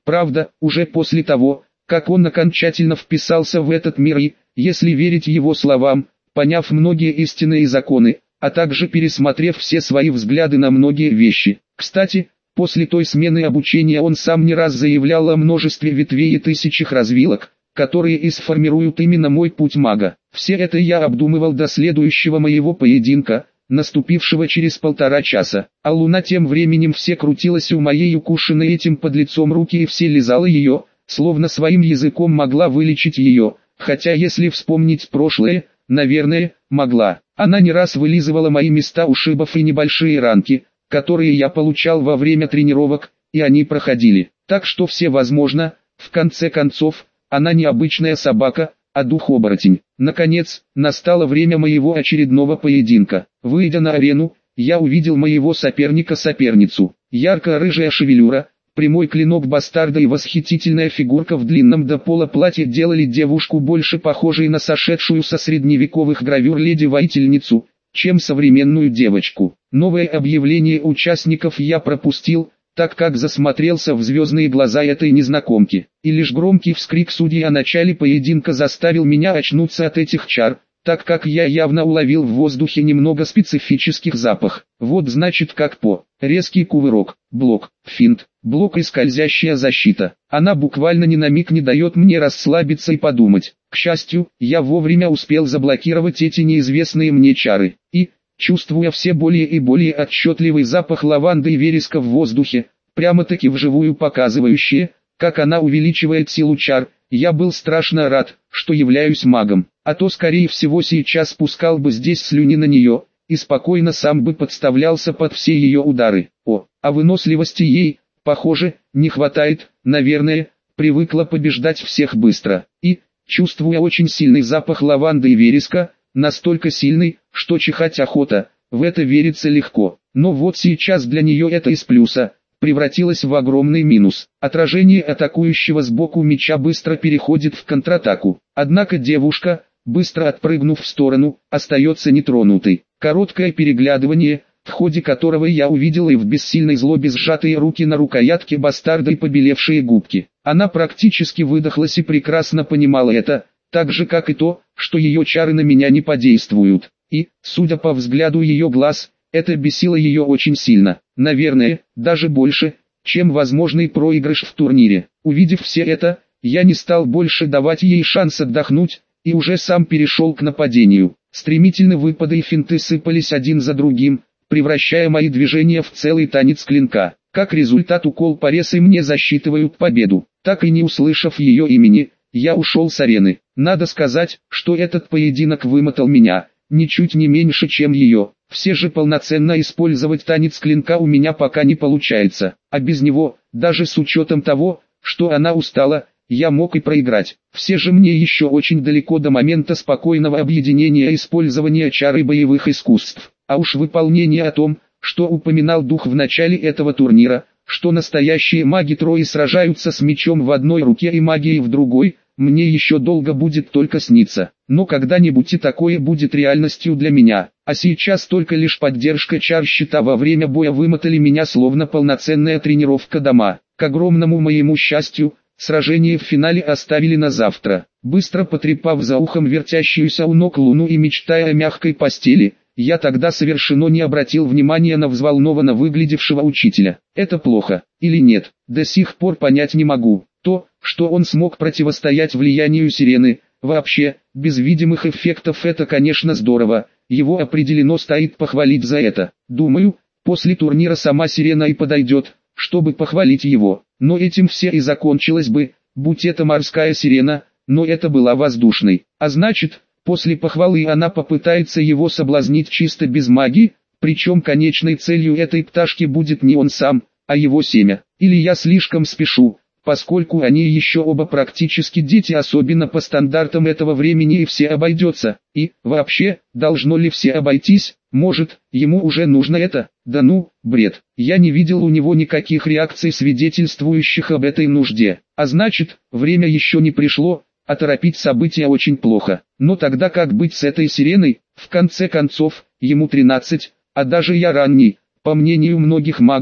Правда, уже после того, как он окончательно вписался в этот мир и, если верить его словам, поняв многие истинные законы, а также пересмотрев все свои взгляды на многие вещи. Кстати, после той смены обучения он сам не раз заявлял о множестве ветвей и тысячах развилок, которые и сформируют именно мой путь мага. Все это я обдумывал до следующего моего поединка, наступившего через полтора часа, а луна тем временем все крутилась у моей укушенной этим подлецом руки и все лизала ее, словно своим языком могла вылечить ее, хотя если вспомнить прошлое, наверное, могла. Она не раз вылизывала мои места ушибов и небольшие ранки, которые я получал во время тренировок, и они проходили. Так что все возможно, в конце концов, она не обычная собака, а дух-оборотень. Наконец, настало время моего очередного поединка. Выйдя на арену, я увидел моего соперника-соперницу. Ярко-рыжая шевелюра, прямой клинок бастарда и восхитительная фигурка в длинном до пола платье делали девушку больше похожей на сошедшую со средневековых гравюр леди-воительницу, чем современную девочку. Новое объявление участников я пропустил, так как засмотрелся в звездные глаза этой незнакомки, и лишь громкий вскрик судьи о начале поединка заставил меня очнуться от этих чар, так как я явно уловил в воздухе немного специфических запах. Вот значит как по. Резкий кувырок, блок, финт, блок и скользящая защита. Она буквально ни на миг не дает мне расслабиться и подумать. К счастью, я вовремя успел заблокировать эти неизвестные мне чары, и, чувствуя все более и более отчетливый запах лаванды и вереска в воздухе, прямо-таки вживую показывающие, как она увеличивает силу чар, я был страшно рад, что являюсь магом, а то скорее всего сейчас спускал бы здесь слюни на нее, и спокойно сам бы подставлялся под все ее удары. О, а выносливости ей, похоже, не хватает, наверное, привыкла побеждать всех быстро, и, чувствуя очень сильный запах лаванды и вереска, настолько сильный, что чихать охота, в это верится легко, но вот сейчас для нее это из плюса превратилось в огромный минус. Отражение атакующего сбоку меча быстро переходит в контратаку, однако девушка, быстро отпрыгнув в сторону, остается нетронутой. Короткое переглядывание, в ходе которого я увидел и в бессильной злобе сжатые руки на рукоятке бастарда и побелевшие губки. Она практически выдохлась и прекрасно понимала это, так же как и то, что ее чары на меня не подействуют. И, судя по взгляду ее глаз, это бесило ее очень сильно. Наверное, даже больше, чем возможный проигрыш в турнире. Увидев все это, я не стал больше давать ей шанс отдохнуть, и уже сам перешел к нападению. Стремительно выпады и финты сыпались один за другим, превращая мои движения в целый танец клинка. Как результат укол порез и мне засчитывают победу. Так и не услышав ее имени, я ушел с арены. Надо сказать, что этот поединок вымотал меня, ничуть не меньше, чем ее. Все же полноценно использовать танец клинка у меня пока не получается, а без него, даже с учетом того, что она устала, я мог и проиграть. Все же мне еще очень далеко до момента спокойного объединения использования чар и боевых искусств. А уж выполнение о том, что упоминал дух в начале этого турнира, что настоящие маги Трои сражаются с мечом в одной руке и магией в другой, мне еще долго будет только сниться. Но когда-нибудь и такое будет реальностью для меня. А сейчас только лишь поддержка чар щита во время боя вымотали меня словно полноценная тренировка дома. К огромному моему счастью, сражение в финале оставили на завтра. Быстро потрепав за ухом вертящуюся у ног луну и мечтая о мягкой постели, я тогда совершенно не обратил внимания на взволнованно выглядевшего учителя. Это плохо, или нет, до сих пор понять не могу. То, что он смог противостоять влиянию сирены, вообще, без видимых эффектов, это конечно здорово, его определенно стоит похвалить за это. Думаю, после турнира сама сирена и подойдет, чтобы похвалить его. Но этим все и закончилось бы, будь это морская сирена, но это была воздушной. А значит, после похвалы она попытается его соблазнить чисто без магии, причем конечной целью этой пташки будет не он сам, а его семя. Или я слишком спешу, поскольку они еще оба практически дети, особенно по стандартам этого времени, и все обойдется. И, вообще, должно ли все обойтись? Может, ему уже нужно это? Да ну, бред. Я не видел у него никаких реакций, свидетельствующих об этой нужде. А значит, время еще не пришло, а торопить события очень плохо. Но тогда как быть с этой сиреной? В конце концов, ему тринадцать, а даже я ранний. По мнению многих магов,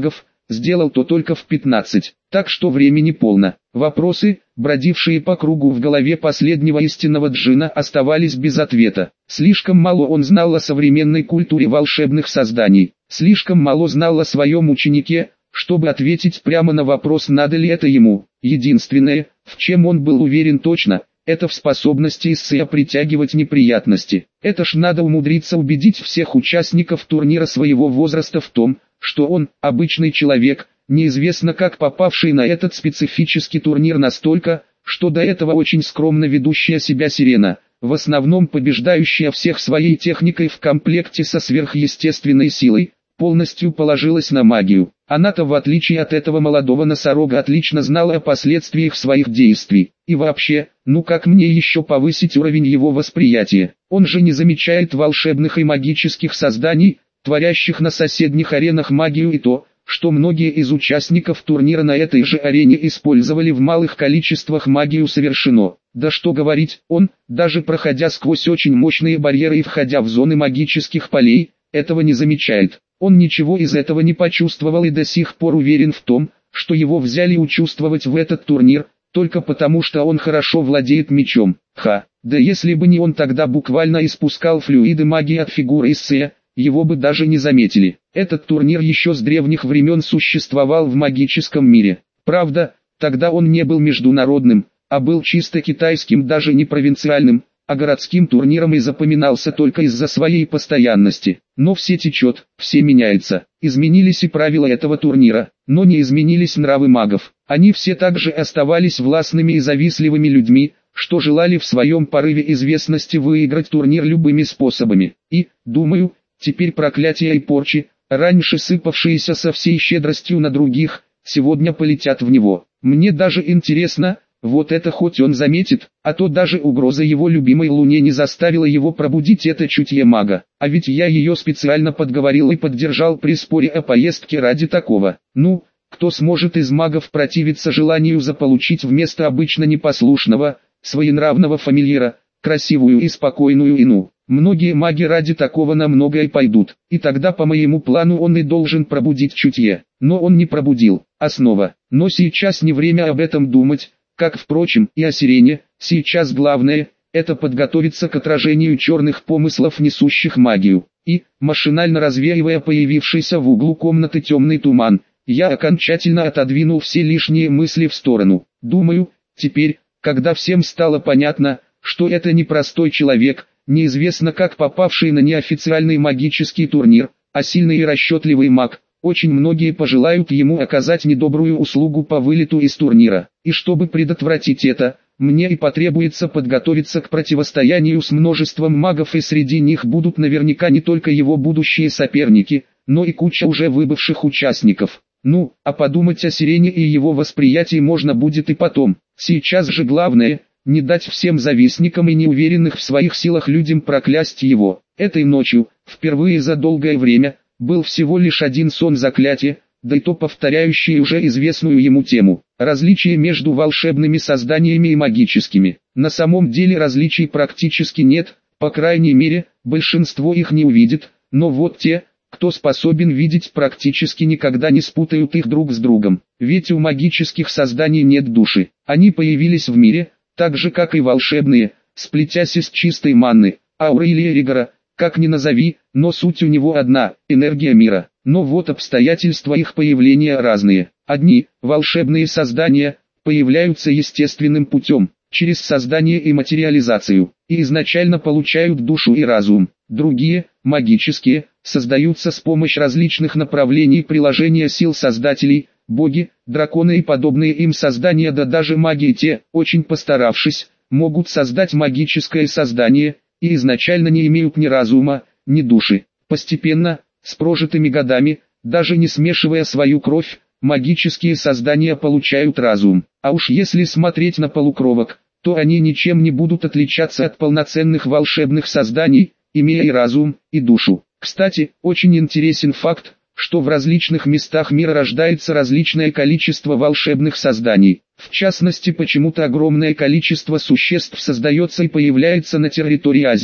сделал то только в пятнадцать, так что времени полно. Вопросы, бродившие по кругу в голове последнего истинного джинна, оставались без ответа. Слишком мало он знал о современной культуре волшебных созданий, слишком мало знал о своем ученике, чтобы ответить прямо на вопрос, надо ли это ему. Единственное, в чем он был уверен точно, это в способности Исайя притягивать неприятности. Это ж надо умудриться убедить всех участников турнира своего возраста в том, что он, обычный человек, неизвестно как попавший на этот специфический турнир настолько, что до этого очень скромно ведущая себя сирена, в основном побеждающая всех своей техникой в комплекте со сверхъестественной силой, полностью положилась на магию. Она-то, в отличие от этого молодого носорога, отлично знала о последствиях своих действий. И вообще, ну как мне еще повысить уровень его восприятия? Он же не замечает волшебных и магических созданий, творящих на соседних аренах магию, и то, что многие из участников турнира на этой же арене использовали в малых количествах магию, совершено. Да что говорить, он, даже проходя сквозь очень мощные барьеры и входя в зоны магических полей, этого не замечает. Он ничего из этого не почувствовал и до сих пор уверен в том, что его взяли участвовать в этот турнир, только потому что он хорошо владеет мечом. Ха, да если бы не он, тогда буквально испускал флюиды магии от фигуры Исайя, его бы даже не заметили. Этот турнир еще с древних времен существовал в магическом мире. Правда, тогда он не был международным, а был чисто китайским, даже не провинциальным, а городским турниром, и запоминался только из-за своей постоянности. Но все течет, все меняется. Изменились и правила этого турнира, но не изменились нравы магов. Они все также оставались властными и завистливыми людьми, что желали в своем порыве известности выиграть турнир любыми способами. И, думаю, теперь проклятия и порчи, раньше сыпавшиеся со всей щедростью на других, сегодня полетят в него. Мне даже интересно, вот это хоть он заметит, а то даже угроза его любимой Луне не заставила его пробудить это чутье мага. А ведь я ее специально подговорил и поддержал при споре о поездке ради такого. Ну, кто сможет из магов противиться желанию заполучить вместо обычно непослушного, своенравного фамильяра, красивую и спокойную Ину? Многие маги ради такого на многое пойдут, и тогда по моему плану он и должен пробудить чутье. Но он не пробудил, основа. Но сейчас не время об этом думать, как, впрочем, и о сирене. Сейчас главное – это подготовиться к отражению черных помыслов, несущих магию. И, машинально развеивая появившийся в углу комнаты темный туман, я окончательно отодвинул все лишние мысли в сторону. Думаю, теперь, когда всем стало понятно, что это не простой человек, неизвестно как попавший на неофициальный магический турнир, а сильный и расчетливый маг, очень многие пожелают ему оказать недобрую услугу по вылету из турнира. И чтобы предотвратить это, мне и потребуется подготовиться к противостоянию с множеством магов, и среди них будут наверняка не только его будущие соперники, но и куча уже выбывших участников. Ну, а подумать о сирене и его восприятии можно будет и потом. Сейчас же главное – не дать всем завистникам и неуверенных в своих силах людям проклясть его. Этой ночью, впервые за долгое время, был всего лишь один сон заклятия, да и то повторяющий уже известную ему тему. Различия между волшебными созданиями и магическими. На самом деле различий практически нет, по крайней мере, большинство их не увидит, но вот те, кто способен видеть, практически никогда не спутают их друг с другом. Ведь у магических созданий нет души. Они появились в мире, так же как и волшебные, сплетясь из чистой манны, ауры или эгрегора, как ни назови, но суть у него одна – энергия мира. Но вот обстоятельства их появления разные. Одни, волшебные создания, появляются естественным путем, через создание и материализацию, и изначально получают душу и разум. Другие, магические, создаются с помощью различных направлений приложения сил создателей, боги, драконы и подобные им создания, да даже маги, те, очень постаравшись, могут создать магическое создание, и изначально не имеют ни разума, ни души. Постепенно, с прожитыми годами, даже не смешивая свою кровь, магические создания получают разум. А уж если смотреть на полукровок, то они ничем не будут отличаться от полноценных волшебных созданий, имея и разум, и душу. Кстати, очень интересен факт, что в различных местах мира рождается различное количество волшебных созданий. В частности, почему-то огромное количество существ создается и появляется на территории Азии.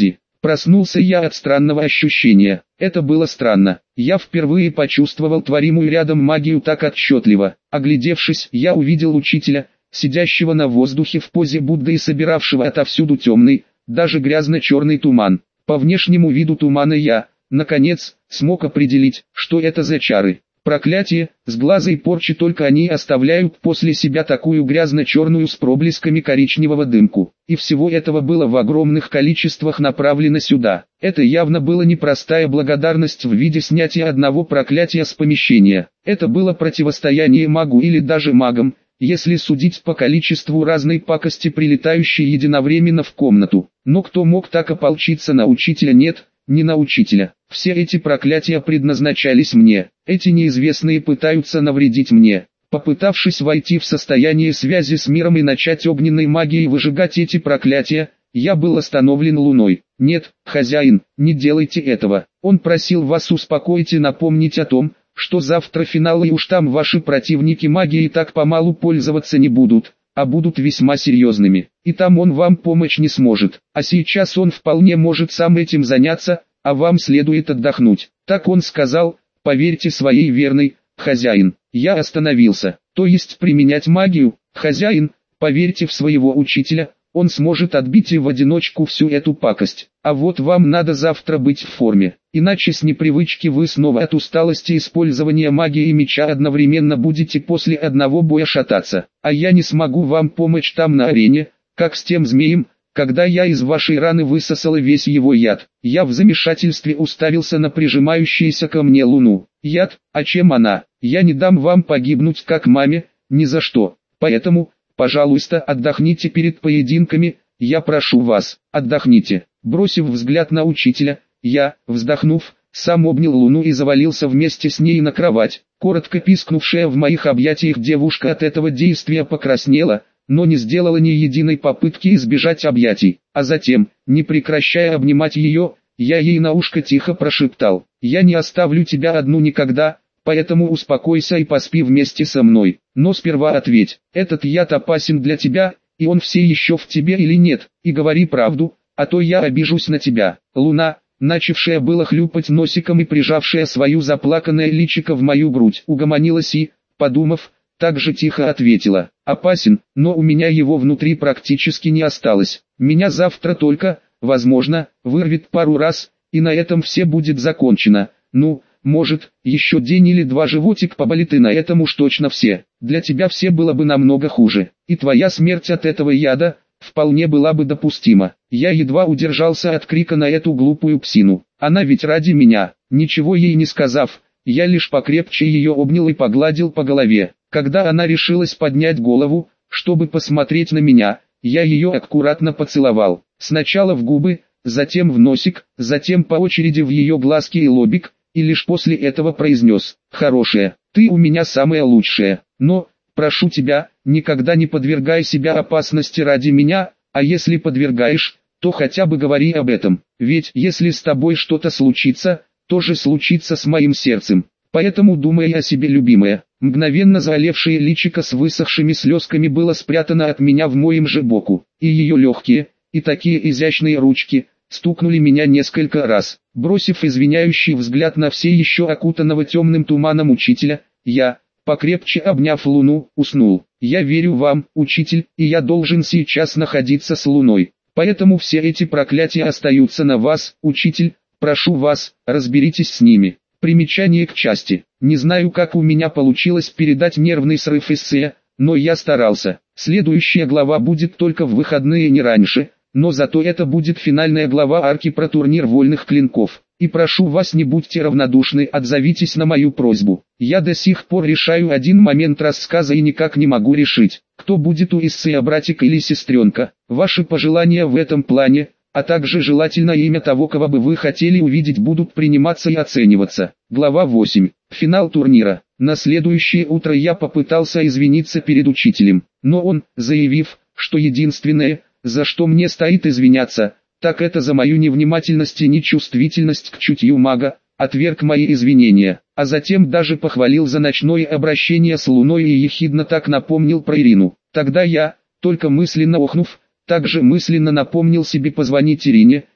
Проснулся я от странного ощущения. Это было странно. Я впервые почувствовал творимую рядом магию так отчетливо. Оглядевшись, я увидел учителя, сидящего на воздухе в позе Будды и собиравшего отовсюду темный, даже грязно-черный туман. По внешнему виду тумана я, наконец, смог определить, что это за чары. Проклятие, сглаза и порчи, только они оставляют после себя такую грязно-черную с проблесками коричневого дымку. И всего этого было в огромных количествах направлено сюда. Это явно была непростая благодарность в виде снятия одного проклятия с помещения. Это было противостояние магу или даже магам, если судить по количеству разной пакости, прилетающей единовременно в комнату. Но кто мог так ополчиться на учителя? Нет, не на учителя. Все эти проклятия предназначались мне. Эти неизвестные пытаются навредить мне. Попытавшись войти в состояние связи с миром и начать огненной магией выжигать эти проклятия, я был остановлен Луной. «Нет, хозяин, не делайте этого». Он просил вас успокоить и напомнить о том, что завтра финал, и уж там ваши противники магией так помалу пользоваться не будут, а будут весьма серьезными. И там он вам помочь не сможет. А сейчас он вполне может сам этим заняться, а вам следует отдохнуть. Так он сказал, поверьте своей верной, хозяин. Я остановился. То есть применять магию, хозяин, поверьте в своего учителя, он сможет отбить и в одиночку всю эту пакость. А вот вам надо завтра быть в форме, иначе с непривычки вы снова от усталости использования магии и меча одновременно будете после одного боя шататься. А я не смогу вам помочь там на арене, как с тем змеем, когда я из вашей раны высосала весь его яд. Я в замешательстве уставился на прижимающуюся ко мне луну. Яд, а чем она? Я не дам вам погибнуть как маме, ни за что. Поэтому, пожалуйста, отдохните перед поединками, я прошу вас, отдохните. Бросив взгляд на учителя, я, вздохнув, сам обнял луну и завалился вместе с ней на кровать. Коротко пискнувшая в моих объятиях девушка от этого действия покраснела, но не сделала ни единой попытки избежать объятий. А затем, не прекращая обнимать ее, я ей на ушко тихо прошептал: «Я не оставлю тебя одну никогда, поэтому успокойся и поспи вместе со мной. Но сперва ответь, этот яд опасен для тебя, и он все еще в тебе или нет, и говори правду, а то я обижусь на тебя». Луна, начавшая было хлюпать носиком и прижавшая свою заплаканное личико в мою грудь, угомонилась и, подумав, так же тихо ответила: «Опасен, но у меня его внутри практически не осталось. Меня завтра только, возможно, вырвет пару раз, и на этом все будет закончено. Ну, может, еще день или два животик поболит, и на этом уж точно все. Для тебя все было бы намного хуже, и твоя смерть от этого яда вполне была бы допустима». Я едва удержался от крика на эту глупую псину. Она ведь ради меня. Ничего ей не сказав, я лишь покрепче ее обнял и погладил по голове. Когда она решилась поднять голову, чтобы посмотреть на меня, я ее аккуратно поцеловал. Сначала в губы, затем в носик, затем по очереди в ее глазки и лобик, и лишь после этого произнес: «Хорошая, ты у меня самая лучшая, но, прошу тебя, никогда не подвергай себя опасности ради меня, а если подвергаешь, то хотя бы говори об этом, ведь если с тобой что-то случится, то же случится с моим сердцем. Поэтому думай о себе, любимая». Мгновенно заолевшее личико с высохшими слезками было спрятано от меня в моем же боку, и ее легкие, и такие изящные ручки, стукнули меня несколько раз. Бросив извиняющий взгляд на все еще окутанного темным туманом учителя, я, покрепче обняв луну, уснул. Я верю вам, учитель, и я должен сейчас находиться с луной. Поэтому все эти проклятия остаются на вас, учитель, прошу вас, разберитесь с ними. Примечание к части. Не знаю, как у меня получилось передать нервный срыв эссе, но я старался. Следующая глава будет только в выходные, не раньше, но зато это будет финальная глава арки про турнир вольных клинков. И прошу вас, не будьте равнодушны, отзовитесь на мою просьбу. Я до сих пор решаю один момент рассказа и никак не могу решить, кто будет у эссе, братик или сестренка. Ваши пожелания в этом плане, а также желательно имя того, кого бы вы хотели увидеть, будут приниматься и оцениваться. Глава восемь. Финал турнира. На следующее утро я попытался извиниться перед учителем, но он, заявив, что единственное, за что мне стоит извиняться, так это за мою невнимательность и нечувствительность к чутью мага, отверг мои извинения, а затем даже похвалил за ночное обращение с луной и ехидно так напомнил про Ирину. Тогда я, только мысленно охнув, также мысленно напомнил себе позвонить Ирине,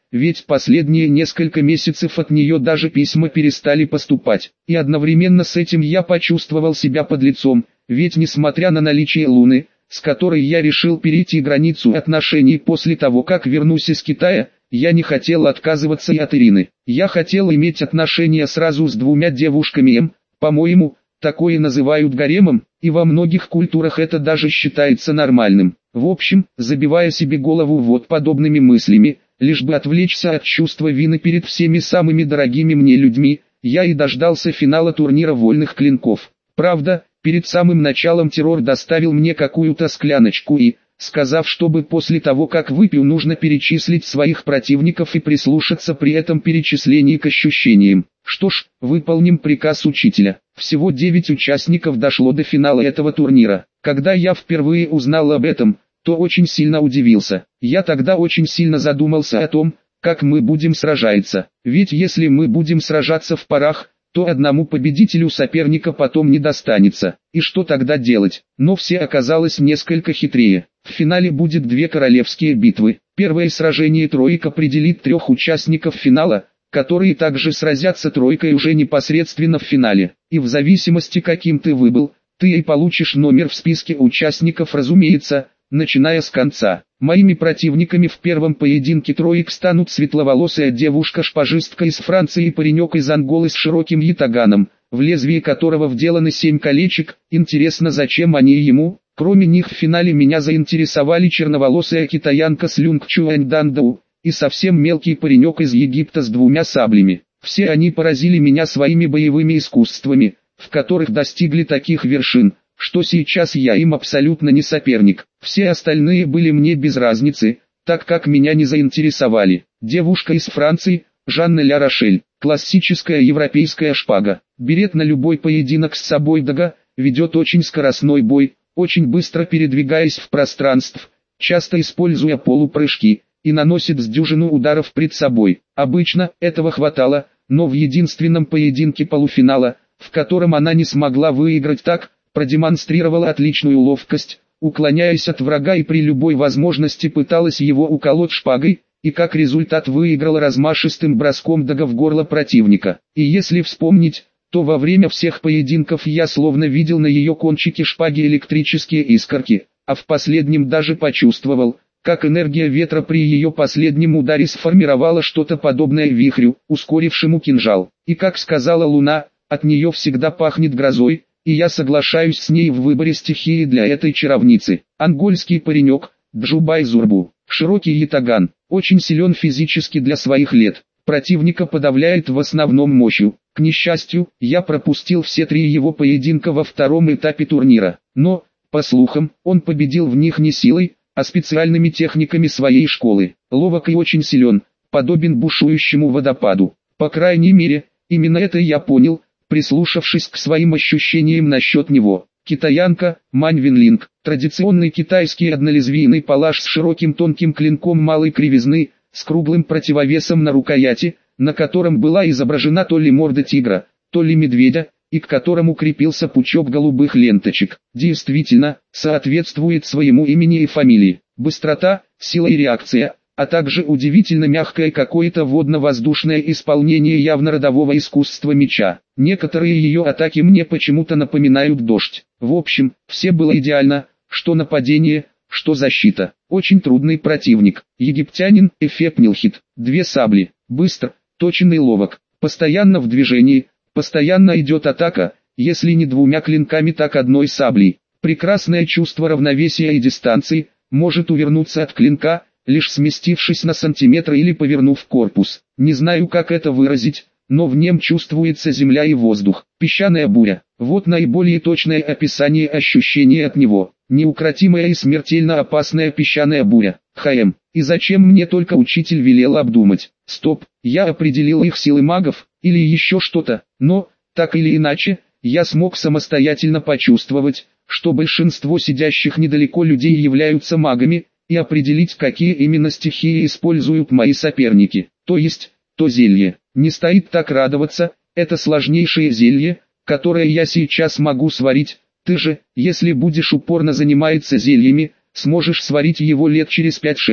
ведь последние несколько месяцев от нее даже письма перестали поступать. И одновременно с этим я почувствовал себя подлецом, ведь несмотря на наличие Луны, с которой я решил перейти границу отношений после того, как вернусь из Китая, я не хотел отказываться и от Ирины. Я хотел иметь отношения сразу с двумя девушками М, по-моему, такое называют гаремом, и во многих культурах это даже считается нормальным. В общем, забивая себе голову вот подобными мыслями, лишь бы отвлечься от чувства вины перед всеми самыми дорогими мне людьми, я и дождался финала турнира вольных клинков. Правда, перед самым началом террор доставил мне какую-то скляночку и, сказав, чтобы после того как выпью нужно перечислить своих противников и прислушаться при этом перечислении к ощущениям. Что ж, выполним приказ учителя. Всего девять участников дошло до финала этого турнира. Когда я впервые узнал об этом, то очень сильно удивился. Я тогда очень сильно задумался о том, как мы будем сражаться. Ведь если мы будем сражаться в парах, то одному победителю соперника потом не достанется. И что тогда делать? Но все оказалось несколько хитрее. В финале будет две королевские битвы. Первое сражение троек определит трех участников финала, которые также сразятся тройкой уже непосредственно в финале. И в зависимости каким ты выбыл, ты и получишь номер в списке участников, разумеется, начиная с конца. Моими противниками в первом поединке троек станут светловолосая девушка-шпажистка из Франции и паренек из Анголы с широким ятаганом, в лезвии которого вделаны семь колечек. Интересно, зачем они ему? Кроме них в финале меня заинтересовали черноволосая китаянка с Люнг Чуаньдандоу и совсем мелкий паренек из Египта с двумя саблями. Все они поразили меня своими боевыми искусствами, в которых достигли таких вершин, что сейчас я им абсолютно не соперник. Все остальные были мне без разницы, так как меня не заинтересовали. Девушка из Франции, Жанна Ля Рошель, классическая европейская шпага, берет на любой поединок с собой дага, ведет очень скоростной бой, очень быстро передвигаясь в пространстве, часто используя полупрыжки, и наносит с дюжину ударов пред собой. Обычно этого хватало, но в единственном поединке полуфинала, в котором она не смогла выиграть, так продемонстрировала отличную ловкость, уклоняясь от врага и при любой возможности пыталась его уколоть шпагой, и как результат выиграла размашистым броском дага в горло противника. И если вспомнить, то во время всех поединков я словно видел на ее кончике шпаги электрические искорки, а в последнем даже почувствовал, как энергия ветра при ее последнем ударе сформировала что-то подобное вихрю, ускорившему кинжал. И как сказала Луна, от нее всегда пахнет грозой, и я соглашаюсь с ней в выборе стихии для этой чаровницы. Ангольский паренек, Джубай Зурбу, широкий ятаган, очень силен физически для своих лет, противника подавляет в основном мощью. К несчастью, я пропустил все три его поединка во втором этапе турнира, но, по слухам, он победил в них не силой, а специальными техниками своей школы. Ловок и очень силен, подобен бушующему водопаду. По крайней мере, именно это я понял, прислушавшись к своим ощущениям насчет него. Китаянка, Мань Винлинг, традиционный китайский однолезвийный палаш с широким тонким клинком малой кривизны, с круглым противовесом на рукояти, на котором была изображена то ли морда тигра, то ли медведя, и к которому крепился пучок голубых ленточек. Действительно, соответствует своему имени и фамилии. Быстрота, сила и реакция, а также удивительно мягкое какое-то водно-воздушное исполнение явно родового искусства меча. Некоторые ее атаки мне почему-то напоминают дождь. В общем, все было идеально, что нападение, что защита. Очень трудный противник. Египтянин Эфепнилхит. Две сабли. Быстр, точен и ловок. Постоянно в движении. Постоянно идет атака, если не двумя клинками, так одной саблей. Прекрасное чувство равновесия и дистанции, может увернуться от клинка, лишь сместившись на сантиметр или повернув корпус. Не знаю, как это выразить, но в нем чувствуется земля и воздух. Песчаная буря. Вот наиболее точное описание ощущения от него. Неукротимая и смертельно опасная песчаная буря. ХМ. И зачем мне только учитель велел обдумать? Стоп, я определил их силы магов, или еще что-то, но, так или иначе, я смог самостоятельно почувствовать, что большинство сидящих недалеко людей являются магами, и определить, какие именно стихии используют мои соперники. То есть, то зелье. Не стоит так радоваться, это сложнейшее зелье, которое я сейчас могу сварить. Ты же, если будешь упорно заниматься зельями, сможешь сварить его лет через пять-шесть.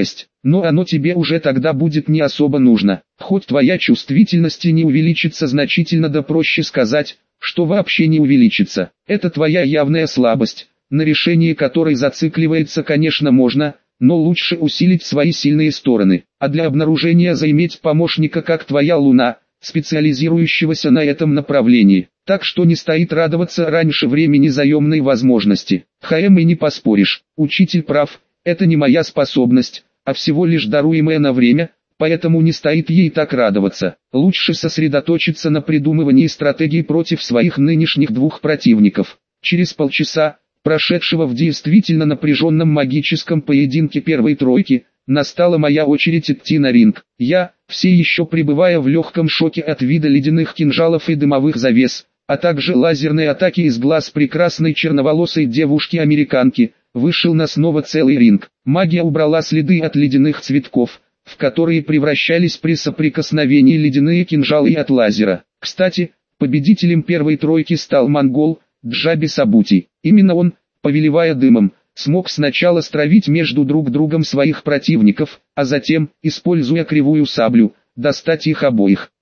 но оно тебе уже тогда будет не особо нужно. Хоть твоя чувствительность и не увеличится значительно, да проще сказать, что вообще не увеличится. Это твоя явная слабость, на решение которой зацикливаться, конечно, можно, но лучше усилить свои сильные стороны, а для обнаружения заиметь помощника, как твоя Луна, специализирующегося на этом направлении. Так что не стоит радоваться раньше времени заемной возможности. Хм, и не поспоришь, учитель прав, это не моя способность, а всего лишь даруемая на время, поэтому не стоит ей так радоваться. Лучше сосредоточиться на придумывании стратегий против своих нынешних двух противников. Через полчаса, прошедшего в действительно напряженном магическом поединке первой тройки, настала моя очередь идти на ринг. Я, все еще пребывая в легком шоке от вида ледяных кинжалов и дымовых завес, а также лазерной атаки из глаз прекрасной черноволосой девушки-американки, вышел на снова целый ринг. Магия убрала следы от ледяных цветков, в которые превращались при соприкосновении ледяные кинжалы от лазера. Кстати, победителем первой тройки стал монгол Джаби Сабути. Именно он, повелевая дымом, смог сначала стравить между друг другом своих противников, а затем, используя кривую саблю, достать их обоих.